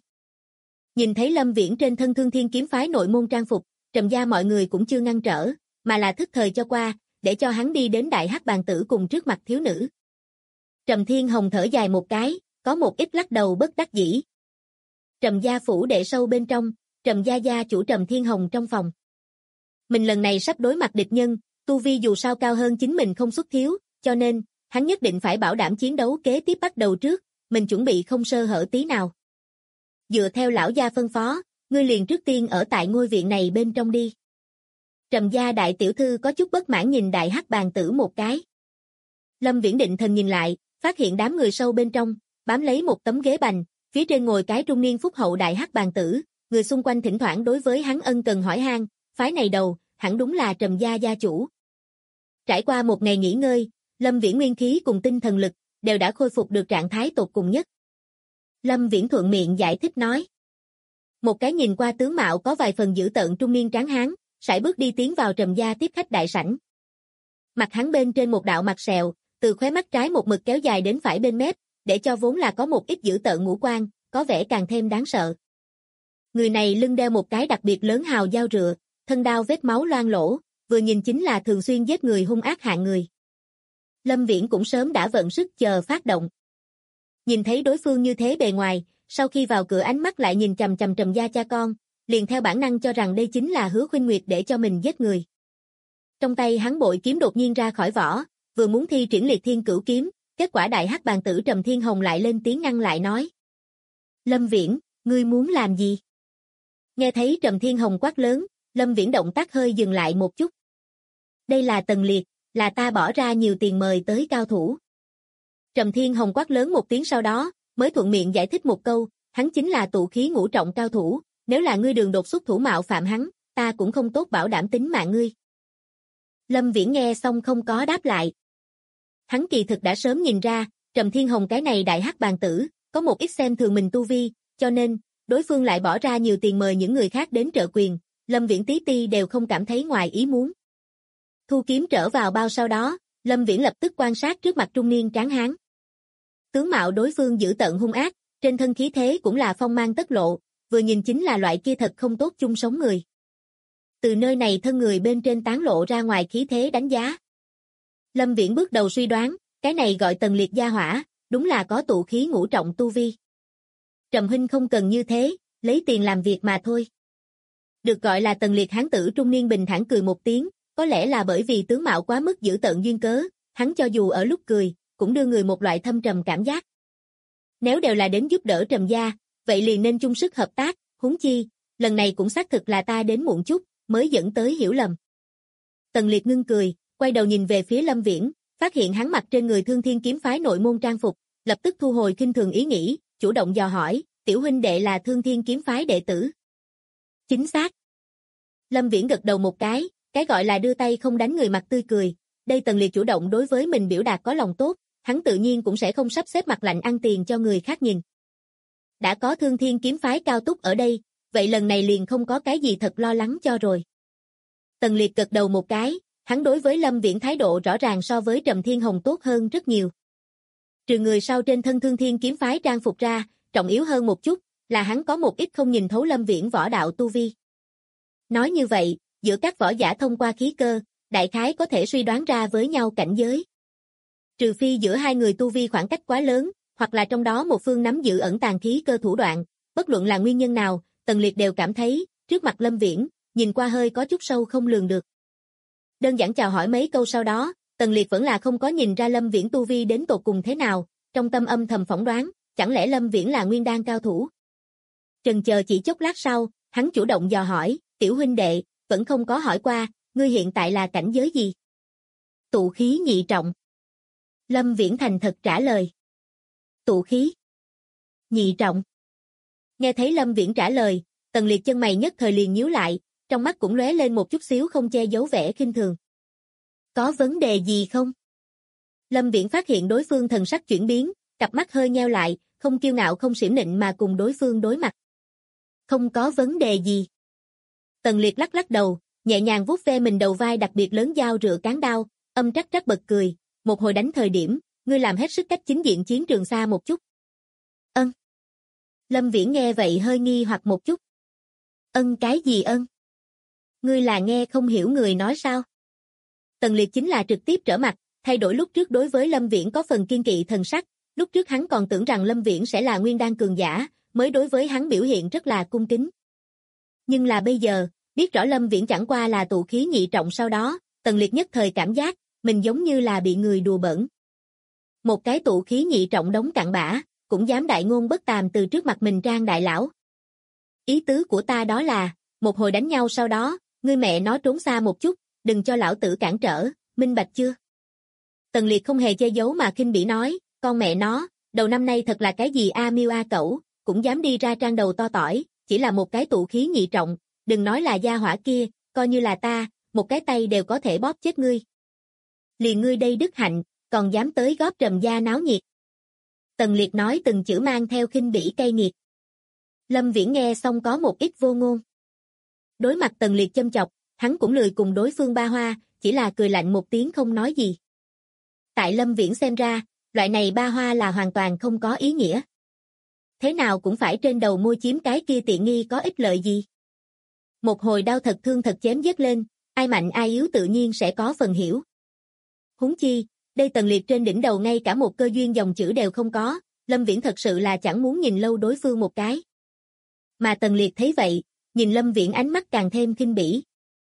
S2: Nhìn thấy Lâm Viễn trên thân Thương Thiên kiếm phái nội môn trang phục, Trầm gia mọi người cũng chưa ngăn trở, mà là thức thời cho qua, để cho hắn đi đến Đại Hắc Bàn Tử cùng trước mặt thiếu nữ. Trầm Thiên Hồng thở dài một cái, có một ít lắc đầu bất đắc dĩ. Trầm gia phủ đệ sâu bên trong, Trầm gia gia chủ Trầm Thiên Hồng trong phòng. Mình lần này sắp đối mặt địch nhân, tu vi dù sao cao hơn chính mình không xuất thiếu, cho nên, hắn nhất định phải bảo đảm chiến đấu kế tiếp bắt đầu trước, mình chuẩn bị không sơ hở tí nào. Dựa theo lão gia phân phó, ngươi liền trước tiên ở tại ngôi viện này bên trong đi. Trầm gia đại tiểu thư có chút bất mãn nhìn Đại Hắc Bàn Tử một cái. Lâm Viễn định thần nhìn lại, phát hiện đám người sâu bên trong, bám lấy một tấm ghế bành, phía trên ngồi cái trung niên phúc hậu Đại Hắc Bàn Tử, người xung quanh thỉnh thoảng đối với hắn ân cần hỏi han, phái này đầu, hẳn đúng là Trầm gia gia chủ. Trải qua một ngày nghỉ ngơi, Lâm Viễn nguyên khí cùng tinh thần lực đều đã khôi phục được trạng thái tột cùng nhất. Lâm Viễn thuận miệng giải thích nói. Một cái nhìn qua tướng mạo có vài phần dữ tợn trung niên tráng hán, sải bước đi tiến vào Trầm gia tiếp khách đại sảnh. Mặt hắn bên trên một đạo mặt sẹo, từ khóe mắt trái một mực kéo dài đến phải bên mép, để cho vốn là có một ít dữ tợn ngũ quan, có vẻ càng thêm đáng sợ. Người này lưng đeo một cái đặc biệt lớn hào dao rựa, thân đao vết máu loang lỗ, vừa nhìn chính là thường xuyên giết người hung ác hạng người. Lâm Viễn cũng sớm đã vận sức chờ phát động. Nhìn thấy đối phương như thế bề ngoài, sau khi vào cửa ánh mắt lại nhìn chằm chằm Trầm gia cha con, liền theo bản năng cho rằng đây chính là Hứa Khuynh Nguyệt để cho mình giết người. Trong tay hắn bội kiếm đột nhiên ra khỏi vỏ, vừa muốn thi triển Liệt Thiên Cửu kiếm, kết quả Đại Hắc Bàn Tử Trầm Thiên Hồng lại lên tiếng ngăn lại nói. Lâm Viễn, ngươi muốn làm gì? Nghe thấy Trầm Thiên Hồng quát lớn, Lâm Viễn động tác hơi dừng lại một chút. Đây là Tần Liệt, là ta bỏ ra nhiều tiền mời tới cao thủ. Trầm Thiên Hồng quát lớn một tiếng sau đó, mới thuận miệng giải thích một câu, hắn chính là tụ khí ngũ trọng cao thủ, nếu là ngươi đường đột xuất thủ mạo phạm hắn, ta cũng không tốt bảo đảm tính mạng ngươi. Lâm Viễn nghe xong không có đáp lại. Hắn kỳ thực đã sớm nhìn ra, Trầm Thiên Hồng cái này Đại Hắc Bàn Tử, có một ít xem thường mình tu vi, cho nên, đối phương lại bỏ ra nhiều tiền mời những người khác đến trợ quyền, Lâm Viễn tí ti đều không cảm thấy ngoài ý muốn. Thu kiếm trở vào bao sau đó, Lâm Viễn lập tức quan sát trước mặt trung niên tráng hán. Tướng mạo đối phương dữ tợn hung ác, trên thân khí thế cũng là phong mang tất lộ, vừa nhìn chính là loại kia thật không tốt chung sống người. Từ nơi này thân người bên trên tán lộ ra ngoài khí thế đánh giá. Lâm Viễn bước đầu suy đoán, cái này gọi Tần Liệt gia hỏa, đúng là có tụ khí ngũ trọng tu vi. Trầm huynh không cần như thế, lấy tiền làm việc mà thôi. Được gọi là Tần Liệt hán tử trung niên bình thản cười một tiếng, có lẽ là bởi vì tướng mạo quá mức dữ tợn duyên cớ, hắn cho dù ở lúc cười, cũng đưa người một loại thâm trầm cảm giác. Nếu đều là đến giúp đỡ Trầm gia, vậy liền nên chung sức hợp tác, huống chi, lần này cũng xác thực là ta đến muộn chút, mới dẫn tới hiểu lầm. Tần Liệt ngưng cười, quay đầu nhìn về phía Lâm Viễn, phát hiện hắn mặc trên người Thương Thiên kiếm phái nội môn trang phục, lập tức thu hồi khinh thường ý nghĩ, chủ động dò hỏi, tiểu huynh đệ là Thương Thiên kiếm phái đệ tử. Chính xác. Lâm Viễn gật đầu một cái gọi là đưa tay không đánh người mặt tươi cười, đây Tần Liệt chủ động đối với mình biểu đạt có lòng tốt, hắn tự nhiên cũng sẽ không sắp xếp mặt lạnh ăn tiền cho người khác nhìn. Đã có Thương Thiên kiếm phái cao túc ở đây, vậy lần này liền không có cái gì thật lo lắng cho rồi. Tần Liệt gật đầu một cái, hắn đối với Lâm Viễn thái độ rõ ràng so với Trầm Thiên Hồng tốt hơn rất nhiều. Trừ người sau trên thân Thương Thiên kiếm phái trang phục ra, trọng yếu hơn một chút, là hắn có một ít không nhìn thấu Lâm Viễn võ đạo tu vi. Nói như vậy, giữa các võ giả thông qua khí cơ, đại khái có thể suy đoán ra với nhau cảnh giới. Trừ phi giữa hai người tu vi khoảng cách quá lớn, hoặc là trong đó một phương nắm giữ ẩn tàng khí cơ thủ đoạn, bất luận là nguyên nhân nào, Tần Liệt đều cảm thấy, trước mặt Lâm Viễn, nhìn qua hơi có chút sâu không lường được. Đơn giản chào hỏi mấy câu sau đó, Tần Liệt vẫn là không có nhìn ra Lâm Viễn tu vi đến tột cùng thế nào, trong tâm âm thầm phỏng đoán, chẳng lẽ Lâm Viễn là nguyên đan cao thủ. Chần chờ chỉ chốc lát sau, hắn chủ động dò hỏi, tiểu huynh đệ, vẫn không có hỏi qua, ngươi hiện tại là cảnh giới gì? Tụ khí nhị trọng. Lâm Viễn thành thật trả lời. Tụ khí nhị trọng. Nghe thấy Lâm Viễn trả lời, Tần Liệt chân mày nhất thời liền nhíu lại, trong mắt cũng lóe lên một chút xíu không che giấu vẻ khinh thường. Có vấn đề gì không? Lâm Viễn phát hiện đối phương thần sắc chuyển biến, cặp mắt hơi nheo lại, không kiêu ngạo không xỉm nịnh mà cùng đối phương đối mặt. Không có vấn đề gì. Tần Liệt lắc lắc đầu, nhẹ nhàng vuốt ve mình đầu vai đặc biệt lớn dao rựa cán đao, âm trắc trắc bật cười, một hồi đánh thời điểm, ngươi làm hết sức cách chính diện chiến trường xa một chút. Ân. Lâm Viễn nghe vậy hơi nghi hoặc một chút. Ân cái gì ân? Ngươi là nghe không hiểu người nói sao? Tần Liệt chính là trực tiếp trở mặt, thay đổi lúc trước đối với Lâm Viễn có phần kiên kỵ thần sắc, lúc trước hắn còn tưởng rằng Lâm Viễn sẽ là nguyên đan cường giả, mới đối với hắn biểu hiện rất là cung kính. Nhưng là bây giờ, biết rõ Lâm Viễn chẳng qua là tụ khí nhị trọng sau đó, Tần Liệt nhất thời cảm giác, mình giống như là bị người đùa bỡn. Một cái tụ khí nhị trọng đống cặn bã, cũng dám đại ngôn bất tàm từ trước mặt mình trang đại lão. Ý tứ của ta đó là, một hồi đánh nhau sau đó, ngươi mẹ nó trốn xa một chút, đừng cho lão tử cản trở, minh bạch chưa? Tần Liệt không hề che giấu mà khinh bỉ nói, con mẹ nó, đầu năm nay thật là cái gì a miêu a cẩu, cũng dám đi ra trang đầu to tỏi, chỉ là một cái tụ khí nhị trọng, đừng nói là gia hỏa kia, coi như là ta, một cái tay đều có thể bóp chết ngươi. Liền ngươi đây đức hạnh, còn dám tới góp Trầm gia náo nhiệt. Tần Liệt nói từng chữ mang theo khinh bỉ cay nghiệt. Lâm Viễn nghe xong có một ít vô ngôn. Đối mặt Tần Liệt châm chọc, hắn cũng lười cùng đối phương ba hoa, chỉ là cười lạnh một tiếng không nói gì. Tại Lâm Viễn xem ra, loại này ba hoa là hoàn toàn không có ý nghĩa. Thế nào cũng phải trên đầu môi chiếm cái kia tiện nghi có ích lợi gì. Một hồi đau thật thương thật chém giết lên, ai mạnh ai yếu tự nhiên sẽ có phần hiểu. Huống chi, đây Tần Liệt trên đỉnh đầu ngay cả một cơ duyên dòng chữ đều không có, Lâm Viễn thật sự là chẳng muốn nhìn lâu đối phương một cái. Mà Tần Liệt thấy vậy, nhìn Lâm Viễn ánh mắt càng thêm khinh bỉ.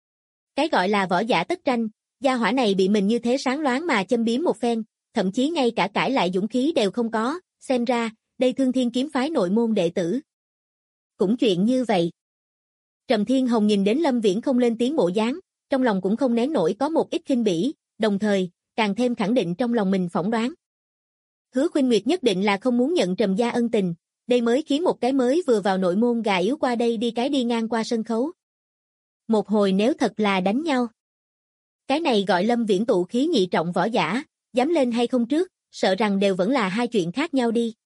S2: Cái gọi là võ giả tất tranh, gia hỏa này bị mình như thế sáng loáng mà châm biếm một phen, thậm chí ngay cả cãi lại dũng khí đều không có, xem ra, đây Thương Thiên kiếm phái nội môn đệ tử. Cũng chuyện như vậy. Trầm Thiên Hồng nhìn đến Lâm Viễn không lên tiếng bộ dáng, trong lòng cũng không nén nổi có một ít khinh bỉ, đồng thời, càng thêm khẳng định trong lòng mình phỏng đoán. Hứa Khuynh Nguyệt nhất định là không muốn nhận Trầm gia ân tình, đây mới khiến một cái mới vừa vào nội môn gà yếu qua đây đi ngang qua sân khấu. Một hồi nếu thật là đánh nhau. Cái này gọi Lâm Viễn tụ khí nhị trọng võ giả, dám lên hay không trước, sợ rằng đều vẫn là hai chuyện khác nhau đi.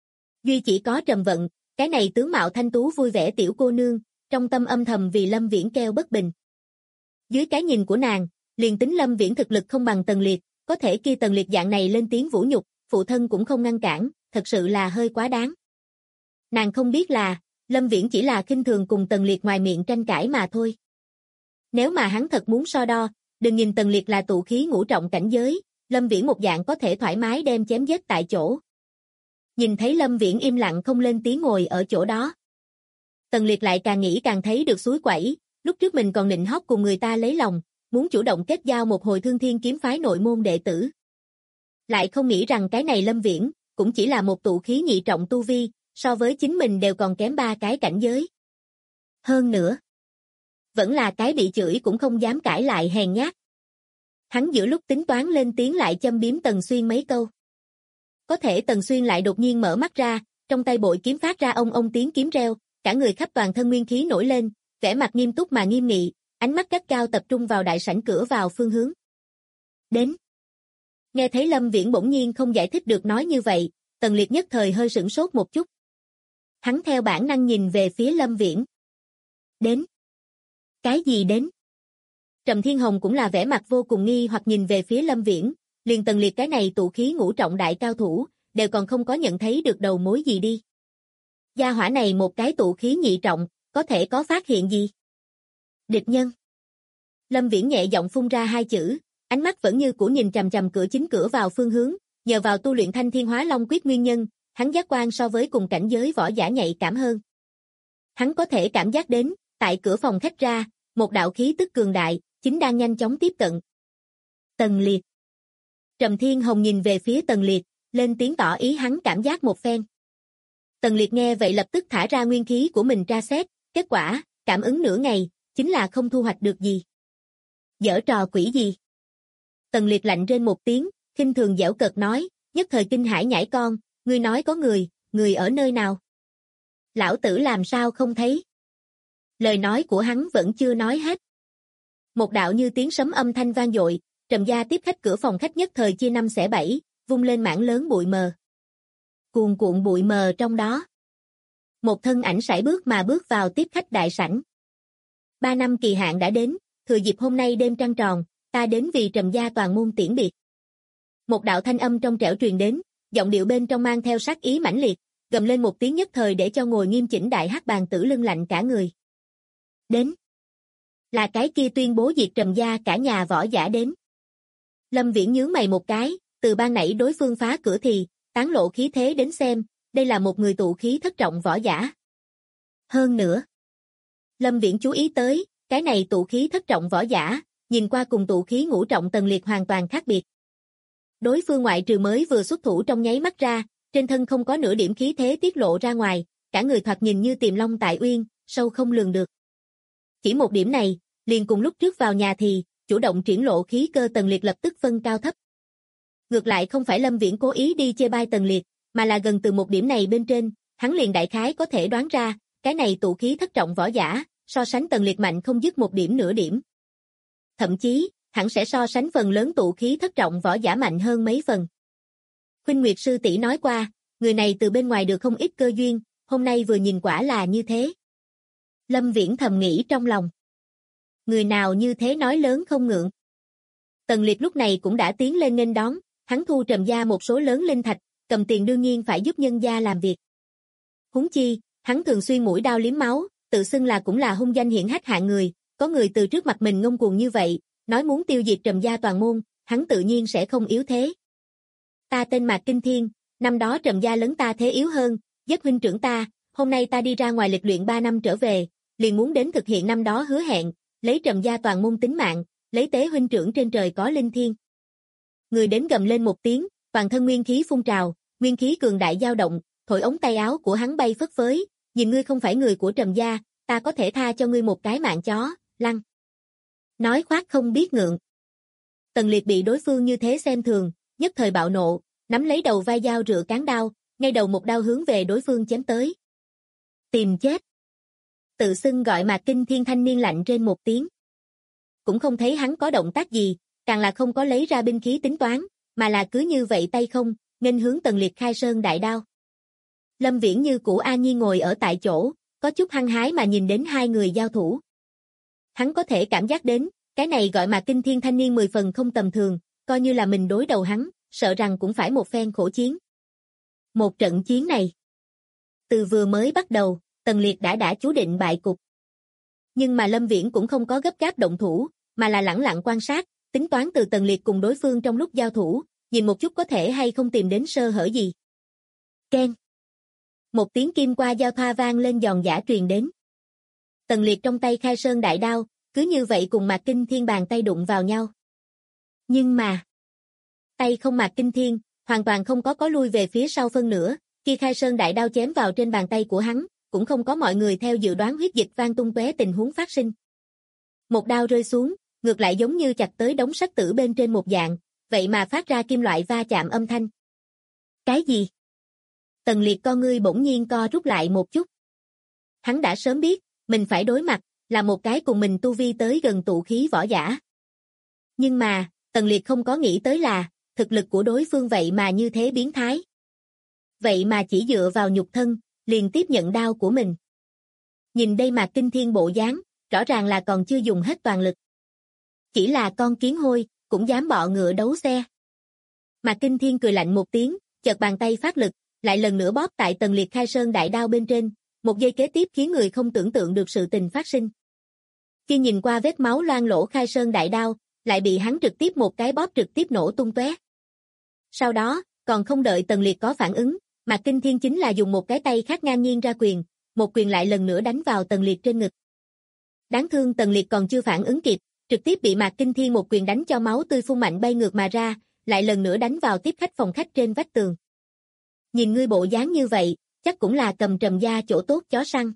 S2: Duy chỉ có Trầm Vận, cái này tướng mạo thanh tú vui vẻ tiểu cô nương, trong tâm âm thầm vì Lâm Viễn kêu bất bình. Dưới cái nhìn của nàng, liền tính Lâm Viễn thực lực không bằng Tần Liệt, có thể kia Tần Liệt dạng này lên tiếng vũ nhục, phụ thân cũng không ngăn cản, thật sự là hơi quá đáng. Nàng không biết là, Lâm Viễn chỉ là khinh thường cùng Tần Liệt ngoài miệng tranh cãi mà thôi. Nếu mà hắn thật muốn so đo, đừng nhìn Tần Liệt là tụ khí ngũ trọng cảnh giới, Lâm Viễn một dạng có thể thoải mái đem chém giết tại chỗ. Nhìn thấy Lâm Viễn im lặng không lên tiếng ngồi ở chỗ đó. Tần Liệt lại càng nghĩ càng thấy được suối quẩy, lúc trước mình còn nịnh hót cùng người ta lấy lòng, muốn chủ động kết giao một hồi Thương Thiên kiếm phái nội môn đệ tử. Lại không nghĩ rằng cái này Lâm Viễn, cũng chỉ là một tụ khí nhị trọng tu vi, so với chính mình đều còn kém 3 cái cảnh giới. Hơn nữa, vẫn là cái bị chửi cũng không dám cãi lại hèn nhát. Hắn giữa lúc tính toán lên tiếng lại châm biếm Tần Xuyên mấy câu. Có thể Tần Xuyên lại đột nhiên mở mắt ra, trong tay bội kiếm phát ra ông tiếng kiếm reo, cả người khắp toàn thân nguyên khí nổi lên, vẻ mặt nghiêm túc mà nghiêm nghị, ánh mắt gắt gao tập trung vào đại sảnh cửa vào phương hướng. Đến. Nghe thấy Lâm Viễn bỗng nhiên không giải thích được nói như vậy, Tần Liệt nhất thời hơi sửng sốt một chút. Hắn theo bản năng nhìn về phía Lâm Viễn. Đến. Cái gì đến? Trầm Thiên Hồng cũng là vẻ mặt vô cùng nghi hoặc nhìn về phía Lâm Viễn, liền Tần Liệt cái này tụ khí ngũ trọng đại cao thủ, đều còn không có nhận thấy được đầu mối gì đi. Gia hỏa này một cái tụ khí nhị trọng, có thể có phát hiện gì? Địch nhân. Lâm Viễn nhẹ giọng phun ra hai chữ, ánh mắt vẫn như cũ nhìn chằm chằm chính cửa vào phương hướng, nhờ vào tu luyện Thanh Thiên Hóa Long Quyết nguyên nhân, hắn giác quan so với cùng cảnh giới võ giả nhạy cảm hơn. Hắn có thể cảm giác đến, tại cửa phòng khách ra, một đạo khí tức cường đại, chính đang nhanh chóng tiếp cận. Tần Liệt. Trầm Thiên Hồng nhìn về phía Tần Liệt, lên tiếng tỏ ý hắn cảm giác một phen. Tần Liệt nghe vậy lập tức thả ra nguyên khí của mình tra xét, kết quả, cảm ứng nửa ngày, chính là không thu hoạch được gì. Giở trò quỷ gì? Tần Liệt lạnh rên một tiếng, khinh thường giễu cợt nói, nhất thời kinh hãi nhảy con, ngươi nói có người ở nơi nào? Lão tử làm sao không thấy? Lời nói của hắn vẫn chưa nói hết. Một đạo như tiếng sấm âm thanh vang dội, Trầm gia tiếp khách cửa phòng khách nhất thời chia năm xẻ bảy, vung lên mảng lớn bụi mờ. Cuồn cuộn bụi mờ trong đó. Một thân ảnh sải bước mà bước vào tiếp khách đại sảnh. 3 năm kỳ hạn đã đến, thừa dịp hôm nay đêm trăng tròn, ta đến vì Trầm gia toàn môn tiễn biệt. Một đạo thanh âm trong trẻo truyền đến, giọng điệu bên trong mang theo sát ý mãnh liệt, gầm lên một tiếng nhất thời để cho ngồi nghiêm chỉnh đại hắc bàn tử lưng lạnh cả người. Đến. Là cái kia tuyên bố diệt Trầm gia cả nhà võ giả đến. Lâm Viễn nhướng mày một cái, từ ban nãy đối phương phá cửa thì, tán lộ khí thế đến xem, đây là một người tụ khí thất trọng võ giả. Hơn nữa, Lâm Viễn chú ý tới, cái này tụ khí thất trọng võ giả, nhìn qua cùng tụ khí ngũ trọng Tần Liệt hoàn toàn khác biệt. Đối phương ngoại trừ mới vừa xuất thủ trong nháy mắt ra, trên thân không có nửa điểm khí thế tiết lộ ra ngoài, cả người thoạt nhìn như tiềm long tại uyên, sâu không lường được. Chỉ một điểm này, liền cùng lúc trước vào nhà thì, chủ động triển lộ khí cơ Tần Liệt lập tức phân cao thấp. Ngược lại không phải Lâm Viễn cố ý đi chê bai Tần Liệt, mà là gần từ một điểm này bên trên, hắn liền đại khái có thể đoán ra, cái này tụ khí thất trọng võ giả, so sánh Tần Liệt mạnh không dứt một điểm nửa điểm. Thậm chí, hắn sẽ so sánh phần lớn tụ khí thất trọng võ giả mạnh hơn mấy phần. Khuynh Nguyệt sư tỷ nói qua, người này từ bên ngoài được không ít cơ duyên, hôm nay vừa nhìn quả là như thế. Lâm Viễn thầm nghĩ trong lòng. Người nào như thế nói lớn không ngượng. Tần Liệt lúc này cũng đã tiến lên nghênh đón, hắn thu Trầm gia một số lớn linh thạch, cầm tiền đương nhiên phải giúp nhân gia làm việc. Huống chi, hắn thường xuyên mũi đao liếm máu, tự xưng là cũng là hung danh hiển hách hạng người, có người từ trước mặt mình ngông cuồng như vậy, nói muốn tiêu diệt Trầm gia toàn môn, hắn tự nhiên sẽ không yếu thế. Ta tên Mạc Kinh Thiên, năm đó Trầm gia lấn ta thế yếu hơn, giết huynh trưởng ta, hôm nay ta đi ra ngoài lịch luyện 3 năm trở về, liền muốn đến thực hiện năm đó hứa hẹn, lấy Trầm gia toàn môn tính mạng, lấy tế huynh trưởng trên trời có linh thiên. Người đến gầm lên một tiếng, toàn thân nguyên khí phun trào, nguyên khí cường đại dao động, thổi ống tay áo của hắn bay phất phới, nhìn ngươi không phải người của Trầm gia, ta có thể tha cho ngươi một cái mạng chó, lăn. Nói khoác không biết ngượng. Tần Liệt bị đối phương như thế xem thường, nhất thời bạo nộ, nắm lấy đầu vai dao rựa cán đao, ngay đầu một đao hướng về đối phương chém tới. Tìm chết. Tự xưng gọi Mạc Kinh Thiên thanh niên lạnh trên một tiếng. Cũng không thấy hắn có động tác gì, càng là không có lấy ra binh khí tính toán, mà là cứ như vậy tay không, nghênh hướng Tần Liệt khai sơn đại đao. Lâm Viễn như cũ an nhiên ngồi ở tại chỗ, có chút hăng hái mà nhìn đến hai người giao thủ. Hắn có thể cảm giác đến, cái này gọi Mạc Kinh Thiên thanh niên 10 phần không tầm thường, coi như là mình đối đầu hắn, sợ rằng cũng phải một phen khổ chiến. Một trận chiến này, từ vừa mới bắt đầu, Tần Liệt đã chú định bại cục. Nhưng mà Lâm Viễn cũng không có gấp gáp động thủ, mà là lẳng lặng quan sát, tính toán từ Tần Liệt cùng đối phương trong lúc giao thủ, nhìn một chút có thể hay không tìm đến sơ hở gì. Keng. Một tiếng kim qua giao thoa vang lên giòn giã truyền đến. Tần Liệt trong tay khai sơn đại đao, cứ như vậy cùng Mạc Kinh Thiên bàn tay đụng vào nhau. Nhưng mà, tay không Mạc Kinh Thiên, hoàn toàn không có lui về phía sau phân nửa, khi khai sơn đại đao chém vào trên bàn tay của hắn, cũng không có mọi người theo dự đoán huyết dịch vang tung tóe tình huống phát sinh. Một đao rơi xuống, ngược lại giống như chặt tới đống sắt tử bên trên một dạng, vậy mà phát ra kim loại va chạm âm thanh. Cái gì? Tần Liệt con ngươi bỗng nhiên co rút lại một chút. Hắn đã sớm biết, mình phải đối mặt, là một cái cùng mình tu vi tới gần tụ khí võ giả. Nhưng mà, Tần Liệt không có nghĩ tới là, thực lực của đối phương vậy mà như thế biến thái. Vậy mà chỉ dựa vào nhục thân, liền tiếp nhận đao của mình. Nhìn đây Mạc Kinh Thiên bộ dáng, rõ ràng là còn chưa dùng hết toàn lực. Chỉ là con kiến hôi, cũng dám bọ ngựa đấu xe. Mạc Kinh Thiên cười lạnh một tiếng, chợt bàn tay phát lực, lại lần nữa bóp tại Tần Liệt khai sơn đại đao bên trên, một giây kế tiếp khiến người không tưởng tượng được sự tình phát sinh. Khi nhìn qua vết máu loang lổ khai sơn đại đao, lại bị hắn trực tiếp một cái bóp trực tiếp nổ tung tóe. Sau đó, còn không đợi Tần Liệt có phản ứng, Mạc Kinh Thiên chính là dùng một cái tay khác ngang nhiên ra quyền, một quyền lại lần nữa đánh vào Tần Liệt trên ngực. Đáng thương Tần Liệt còn chưa phản ứng kịp, trực tiếp bị Mạc Kinh Thiên một quyền đánh cho máu tươi phun mạnh bay ngược mà ra, lại lần nữa đánh vào tiếp khách phòng khách trên vách tường. Nhìn ngươi bộ dáng như vậy, chắc cũng là cầm Trầm gia chỗ tốt chó săn.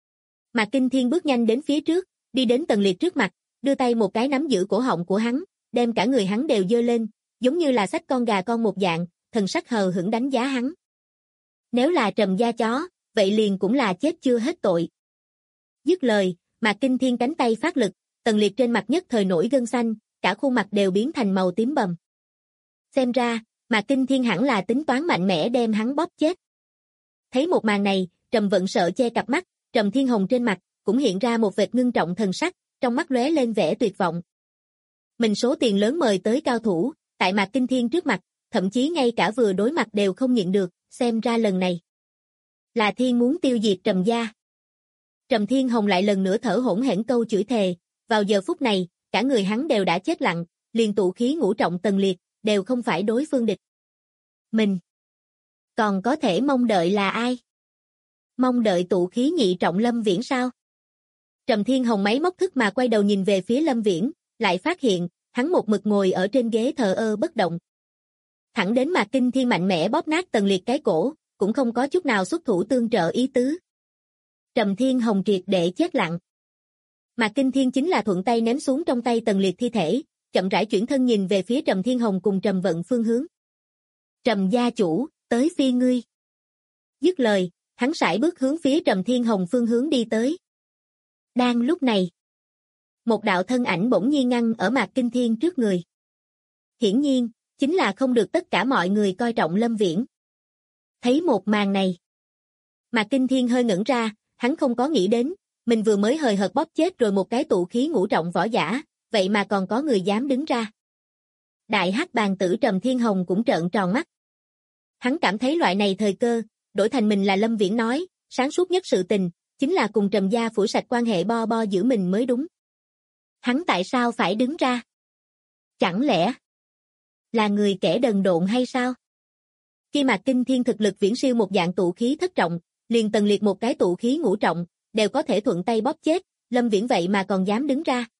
S2: Mạc Kinh Thiên bước nhanh đến phía trước, đi đến Tần Liệt trước mặt, đưa tay một cái nắm giữ cổ họng của hắn, đem cả người hắn đều giơ lên, giống như là xách con gà con một dạng, thần sắc hờ hững đánh giá hắn. Nếu là Trầm gia chó, vậy liền cũng là chết chưa hết tội. Dứt lời, Mạc Kinh Thiên cánh tay phát lực, Tần Liệt trên mặt nhất thời nổi gân xanh, cả khuôn mặt đều biến thành màu tím bầm. Xem ra, Mạc Kinh Thiên hẳn là tính toán mạnh mẽ đem hắn bóp chết. Thấy một màn này, Trầm Vận sợ che cặp mắt, Trầm Thiên Hồng trên mặt cũng hiện ra một vệt ngưng trọng thần sắc, trong mắt lóe lên vẻ tuyệt vọng. Mình số tiền lớn mời tới cao thủ, tại Mạc Kinh Thiên trước mặt, thậm chí ngay cả vừa đối mặt đều không nhịn được, xem ra lần này là Thiên muốn tiêu diệt Trầm gia. Trầm Thiên Hồng lại lần nữa thở hổn hển câu chửi thề, vào giờ phút này, cả người hắn đều đã chết lặng, liền tụ khí ngũ trọng Tần Liệt, đều không phải đối phương địch. Mình còn có thể mong đợi là ai? Mong đợi tụ khí nhị trọng Lâm Viễn sao? Trầm Thiên Hồng máy móc thức mà quay đầu nhìn về phía Lâm Viễn, lại phát hiện, hắn một mực ngồi ở trên ghế thờ ơ bất động. Thẳng đến Mạc Kinh Thiên mạnh mẽ bóp nát Tần Liệt cái cổ, cũng không có chút nào xuất thủ tương trợ ý tứ. Trầm Thiên Hồng triệt để chết lặng. Mạc Kinh Thiên chính là thuận tay ném xuống trong tay Tần Liệt thi thể, chậm rãi chuyển thân nhìn về phía Trầm Thiên Hồng cùng Trầm Vận phương hướng. Trầm gia chủ, tới phiên ngươi. Dứt lời, hắn sải bước hướng phía Trầm Thiên Hồng phương hướng đi tới. Đang lúc này, một đạo thân ảnh bỗng nhiên ngăn ở Mạc Kinh Thiên trước người. Hiển nhiên, chính là không được tất cả mọi người coi trọng Lâm Viễn. Thấy một màn này, Mạc Kinh Thiên hơi ngẩn ra, hắn không có nghĩ đến, mình vừa mới hời hợt bóp chết rồi một cái tụ khí ngũ trọng võ giả, vậy mà còn có người dám đứng ra. Đại hắc bàn tử Trầm Thiên Hồng cũng trợn tròn mắt. Hắn cảm thấy loại này thời cơ, đổi thành mình là Lâm Viễn nói, sáng suốt nhất sự tình, chính là cùng Trầm gia phủi sạch quan hệ bo bo giữa mình mới đúng. Hắn tại sao phải đứng ra? Chẳng lẽ là người kẻ đần độn hay sao? Khi Mạc Kinh Thiên thực lực viễn siêu một dạng tụ khí thất trọng, liền Tần Liệt một cái tụ khí ngũ trọng, đều có thể thuận tay bóp chết, Lâm Viễn vậy mà còn dám đứng ra.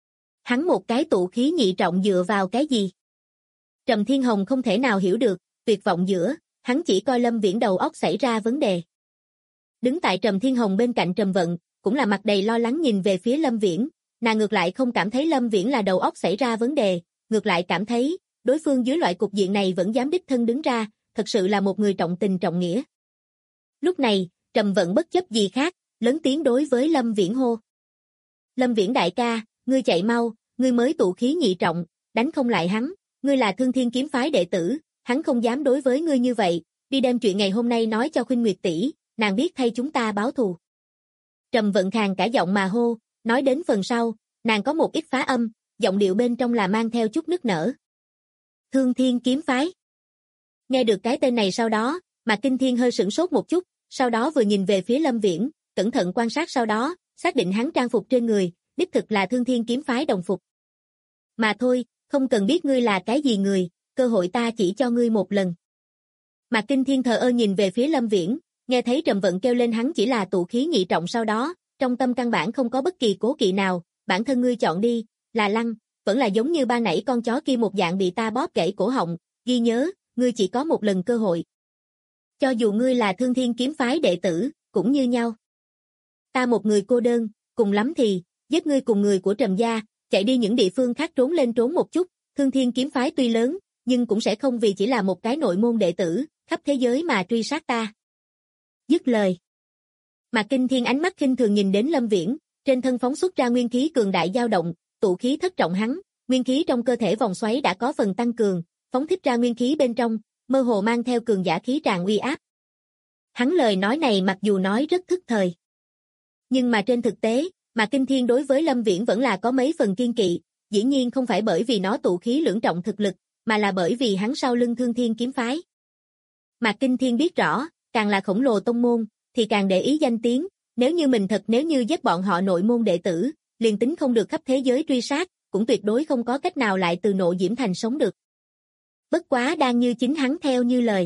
S2: Hắn một cái tụ khí nhị trọng dựa vào cái gì? Trầm Thiên Hồng không thể nào hiểu được, tuyệt vọng giữa, hắn chỉ coi Lâm Viễn đầu óc xảy ra vấn đề. Đứng tại Trầm Thiên Hồng bên cạnh Trầm Vận, cũng là mặt đầy lo lắng nhìn về phía Lâm Viễn, nàng ngược lại không cảm thấy Lâm Viễn là đầu óc xảy ra vấn đề, ngược lại cảm thấy, đối phương dưới loại cục diện này vẫn dám đích thân đứng ra, thật sự là một người trọng tình trọng nghĩa. Lúc này, Trầm Vận bất chấp gì khác, lớn tiếng đối với Lâm Viễn hô. Lâm Viễn đại ca, ngươi chạy mau, ngươi mới tụ khí nhị trọng, đánh không lại hắn, ngươi là Thương Thiên kiếm phái đệ tử, hắn không dám đối với ngươi như vậy, đi đem chuyện ngày hôm nay nói cho Khuynh Nguyệt tỷ, nàng biết thay chúng ta báo thù. Trầm Vận khàn cả giọng mà hô, nói đến phần sau, nàng có một ít phá âm, giọng điệu bên trong là mang theo chút nức nở. Thương Thiên kiếm phái. Nghe được cái tên này sau đó, Mạc Kinh Thiên hơi sửng sốt một chút, sau đó vừa nhìn về phía Lâm Viễn, cẩn thận quan sát sau đó, xác định hắn trang phục trên người, đích thực là Thương Thiên kiếm phái đồng phục. Mà thôi, không cần biết ngươi là cái gì người, cơ hội ta chỉ cho ngươi một lần. Mạc Kinh Thiên thờ ơ nhìn về phía Lâm Viễn, nghe thấy Trầm Vận kêu lên hắn chỉ là tụ khí nhị trọng sau đó, trong tâm căn bản không có bất kỳ cố kỵ nào, bản thân ngươi chọn đi, là lăng, vẫn là giống như ban nãy con chó kia một dạng bị ta bóp gãy cổ họng, ghi nhớ, ngươi chỉ có một lần cơ hội. Cho dù ngươi là Thương Thiên kiếm phái đệ tử, cũng như nhau. Ta một người cô đơn, cùng lắm thì, giết ngươi cùng người của Trầm gia, chạy đi những địa phương khác trốn lên trốn một chút, Thương Thiên kiếm phái tuy lớn, nhưng cũng sẽ không vì chỉ là một cái nội môn đệ tử, khắp thế giới mà truy sát ta. Dứt lời. Mạc Kinh Thiên ánh mắt khinh thường nhìn đến Lâm Viễn, trên thân phóng xuất ra nguyên khí cường đại dao động, tụ khí thất trọng hắn, nguyên khí trong cơ thể vòng xoáy đã có phần tăng cường, phóng thích ra nguyên khí bên trong, mơ hồ mang theo cường giả khí tràn uy áp. Hắn lời nói này mặc dù nói rất thức thời, nhưng mà trên thực tế, Mạc Kinh Thiên đối với Lâm Viễn vẫn là có mấy phần kiên kỵ, dĩ nhiên không phải bởi vì nó tụ khí lưỡng trọng thực lực, mà là bởi vì hắn sau lưng Thương Thiên kiếm phái. Mạc Kinh Thiên biết rõ, càng là khổng lồ tông môn, thì càng để ý danh tiếng, nếu như giết bọn họ nội môn đệ tử, liền tính không được khắp thế giới truy sát, cũng tuyệt đối không có cách nào lại từ Nộ Diễm Thành sống được. Bất quá đang như chính hắn theo như lời.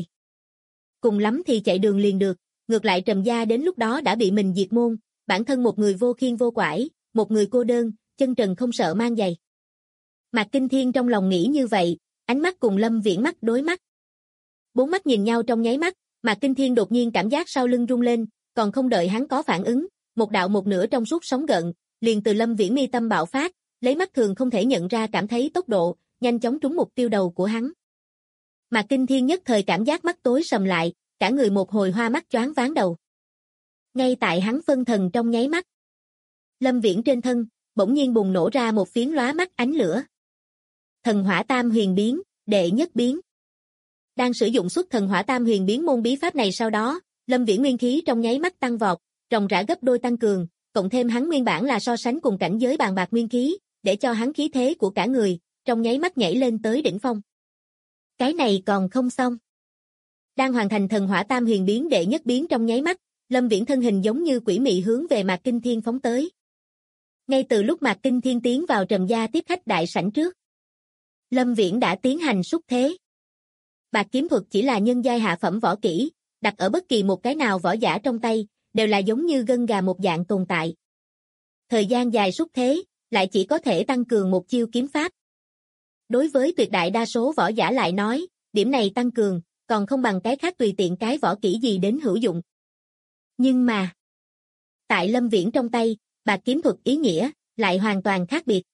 S2: Cùng lắm thì chạy đường liền được, ngược lại Trầm gia đến lúc đó đã bị mình diệt môn, bản thân một người vô khiên vô quải, một người cô đơn, chân trần không sợ mang giày. Mạc Kinh Thiên trong lòng nghĩ như vậy, ánh mắt cùng Lâm Viễn mắt đối mắt. Bốn mắt nhìn nhau trong nháy mắt, Mạc Kinh Thiên đột nhiên cảm giác sau lưng rung lên, còn không đợi hắn có phản ứng, một đạo một nửa trong suốt sóng gợn, liền từ Lâm Viễn mi tâm bạo phát, lấy mắt thường không thể nhận ra cảm thấy tốc độ, nhanh chóng trúng mục tiêu đầu của hắn. Mạc Kinh Thiên nhất thời cảm giác mắt tối sầm lại, cả người một hồi hoa mắt choáng váng đầu. Ngay tại hắn phân thần trong nháy mắt, Lâm Viễn trên thân bỗng nhiên bùng nổ ra một phiến lóa mắt ánh lửa. Thần Hỏa Tam Huyền Biến, đệ nhất biến. Đang sử dụng xuất Thần Hỏa Tam Huyền Biến môn bí pháp này sau đó, Lâm Viễn nguyên khí trong nháy mắt tăng vọt, ròng rã gấp đôi tăng cường, cộng thêm hắn nguyên bản là so sánh cùng cảnh giới bàn bạc nguyên khí, để cho hắn khí thế của cả người trong nháy mắt nhảy lên tới đỉnh phong. Cái này còn không xong. Đang hoàn thành Thần Hỏa Tam Huyền Biến đệ nhất biến trong nháy mắt, Lâm Viễn thân hình giống như quỷ mị hướng về Mạc Kinh Thiên phóng tới. Ngay từ lúc Mạc Kinh Thiên tiến vào Trầm gia tiếp khách đại sảnh trước, Lâm Viễn đã tiến hành xúc thế. Bạc kiếm thuật chỉ là nhân giai hạ phẩm võ kỹ, đặt ở bất kỳ một cái nào võ giả trong tay, đều là giống như gân gà một dạng tồn tại. Thời gian dài xúc thế, lại chỉ có thể tăng cường một chiêu kiếm pháp. Đối với tuyệt đại đa số võ giả lại nói, điểm này tăng cường, còn không bằng cái khác tùy tiện cái võ kỹ gì đến hữu dụng. Nhưng mà, tại Lâm Viễn trong tay, bạc kiếm thuật ý nghĩa, lại hoàn toàn khác biệt.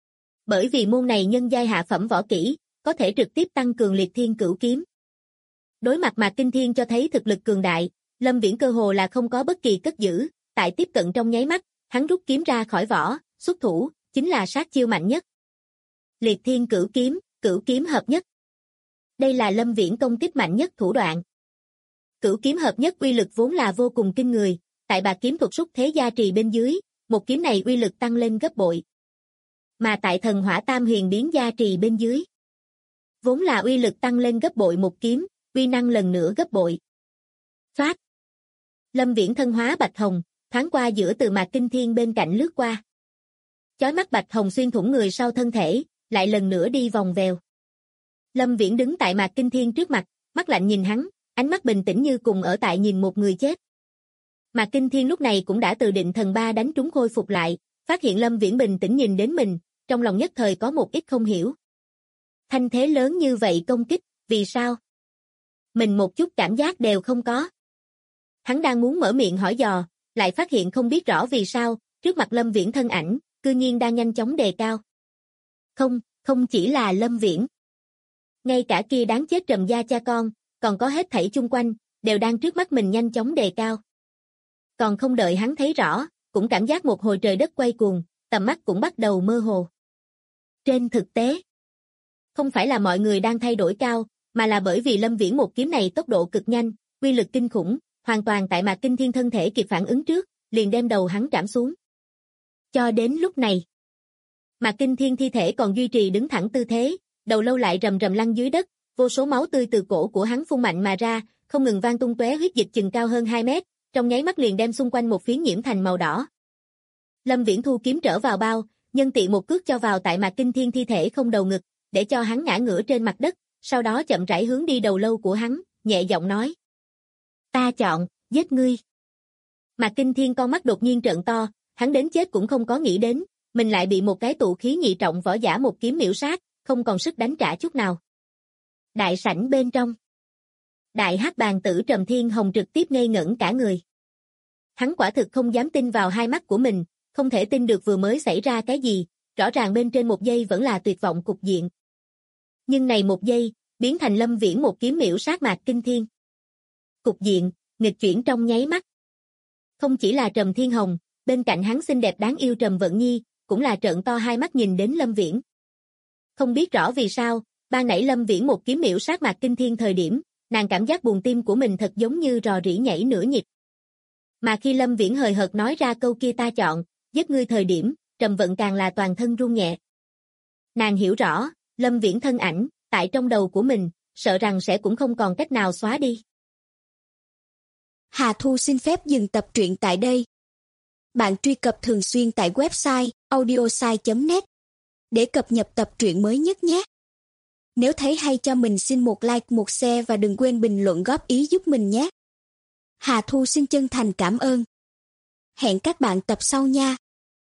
S2: Bởi vì môn này nhân giai hạ phẩm võ kỹ, có thể trực tiếp tăng cường liệt thiên cửu kiếm. Đối mặt Mạc Kinh Thiên cho thấy thực lực cường đại, Lâm Viễn cơ hồ là không có bất kỳ cất giữ, tại tiếp cận trong nháy mắt, hắn rút kiếm ra khỏi vỏ, xuất thủ, chính là sát chiêu mạnh nhất. Liệt thiên cửu kiếm hợp nhất. Đây là Lâm Viễn công kích mạnh nhất thủ đoạn. Cửu kiếm hợp nhất uy lực vốn là vô cùng kinh người, tại bạc kiếm thuật xúc thế gia trì bên dưới, một kiếm này uy lực tăng lên gấp bội. Mà tại Thần Hỏa Tam Huyền Biến gia trì bên dưới, vốn là uy lực tăng lên gấp bội một kiếm, uy năng lần nữa gấp bội. Phát. Lâm Viễn thân hóa bạch hồng, thoáng qua giữa từ Mạc Kinh Thiên bên cạnh lướt qua. Chói mắt bạch hồng xuyên thủng người sau thân thể, lại lần nữa đi vòng vèo. Lâm Viễn đứng tại Mạc Kinh Thiên trước mặt, mắt lạnh nhìn hắn, ánh mắt bình tĩnh như cùng ở tại nhìn một người chết. Mạc Kinh Thiên lúc này cũng đã từ định thần ba đánh trúng khôi phục lại, phát hiện Lâm Viễn bình tĩnh nhìn đến mình, trong lòng nhất thời có một ít không hiểu. Thanh thế lớn như vậy công kích, vì sao? Mình một chút cảm giác đều không có. Hắn đang muốn mở miệng hỏi dò, lại phát hiện không biết rõ vì sao, trước mặt Lâm Viễn thân ảnh, cư nhiên đang nhanh chóng đề cao. Không chỉ là Lâm Viễn. Ngay cả kia đáng chết Trầm gia cha con, còn có hết thảy chung quanh, đều đang trước mắt mình nhanh chóng đề cao. Còn không đợi hắn thấy rõ, cũng cảm giác một hồi trời đất quay cuồng, tầm mắt cũng bắt đầu mơ hồ. Trên thực tế, không phải là mọi người đang thay đổi cao, mà là bởi vì Lâm Viễn một kiếm này tốc độ cực nhanh, uy lực kinh khủng, hoàn toàn tại Mạc Kinh Thiên thân thể kịp phản ứng trước, liền đem đầu hắn trảm xuống. Cho đến lúc này, Mạc Kinh Thiên thi thể còn duy trì đứng thẳng tư thế, đầu lâu lại rầm rầm lăn dưới đất, vô số máu tươi từ cổ của hắn phun mạnh mà ra, không ngừng vang tung tóe huyết dịch chừng cao hơn 2 mét, trong nháy mắt liền đem xung quanh một phiến nhiễm thành màu đỏ. Lâm Viễn thu kiếm trở vào bao, nhân tiện một cước cho vào tại Mạc Kinh Thiên thi thể không đầu ngực, để cho hắn ngã ngửa trên mặt đất, sau đó chậm rãi hướng đi đầu lâu của hắn, nhẹ giọng nói: "Ta chọn, giết ngươi." Mạc Kinh Thiên con mắt đột nhiên trợn to, hắn đến chết cũng không có nghĩ đến, mình lại bị một cái tụ khí nhị trọng võ giả một kiếm miểu sát, không còn sức đánh trả chút nào. Đại sảnh bên trong, Đại Hắc bàn tử Trầm Thiên Hồng trực tiếp ngây ngẩn cả người. Hắn quả thực không dám tin vào hai mắt của mình, không thể tin được vừa mới xảy ra cái gì, rõ ràng bên trên một giây vẫn là tuyệt vọng cục diện. Nhưng này một giây, biến thành Lâm Viễn một kiếm miểu sát Mạc Kinh Thiên. Cục diện, nghịch chuyển trong nháy mắt. Không chỉ là Trầm Thiên Hồng, bên cạnh hắn xinh đẹp đáng yêu Trầm Vận Nhi, cũng là trợn to hai mắt nhìn đến Lâm Viễn. Không biết rõ vì sao, ban nãy Lâm Viễn một kiếm miểu sát Mạc Kinh Thiên thời điểm, nàng cảm giác buồng tim của mình thật giống như rò rỉ nhảy nửa nhịp. Mà khi Lâm Viễn hời hợt nói ra câu kia ta chọn, giết ngươi thời điểm, Trầm Vận càng là toàn thân run nhẹ. Nàng hiểu rõ, Lâm Viễn thân ảnh, tại trong đầu của mình, sợ rằng sẽ cũng không còn cách nào xóa đi.
S3: Hà Thu xin phép dừng tập truyện tại đây. Bạn truy cập thường xuyên tại website audiosai.net để cập nhật tập truyện mới nhất nhé. Nếu thấy hay cho mình xin một like, một share và đừng quên bình luận góp ý giúp mình nhé. Hà Thu xin chân thành cảm ơn. Hẹn các bạn tập sau nha.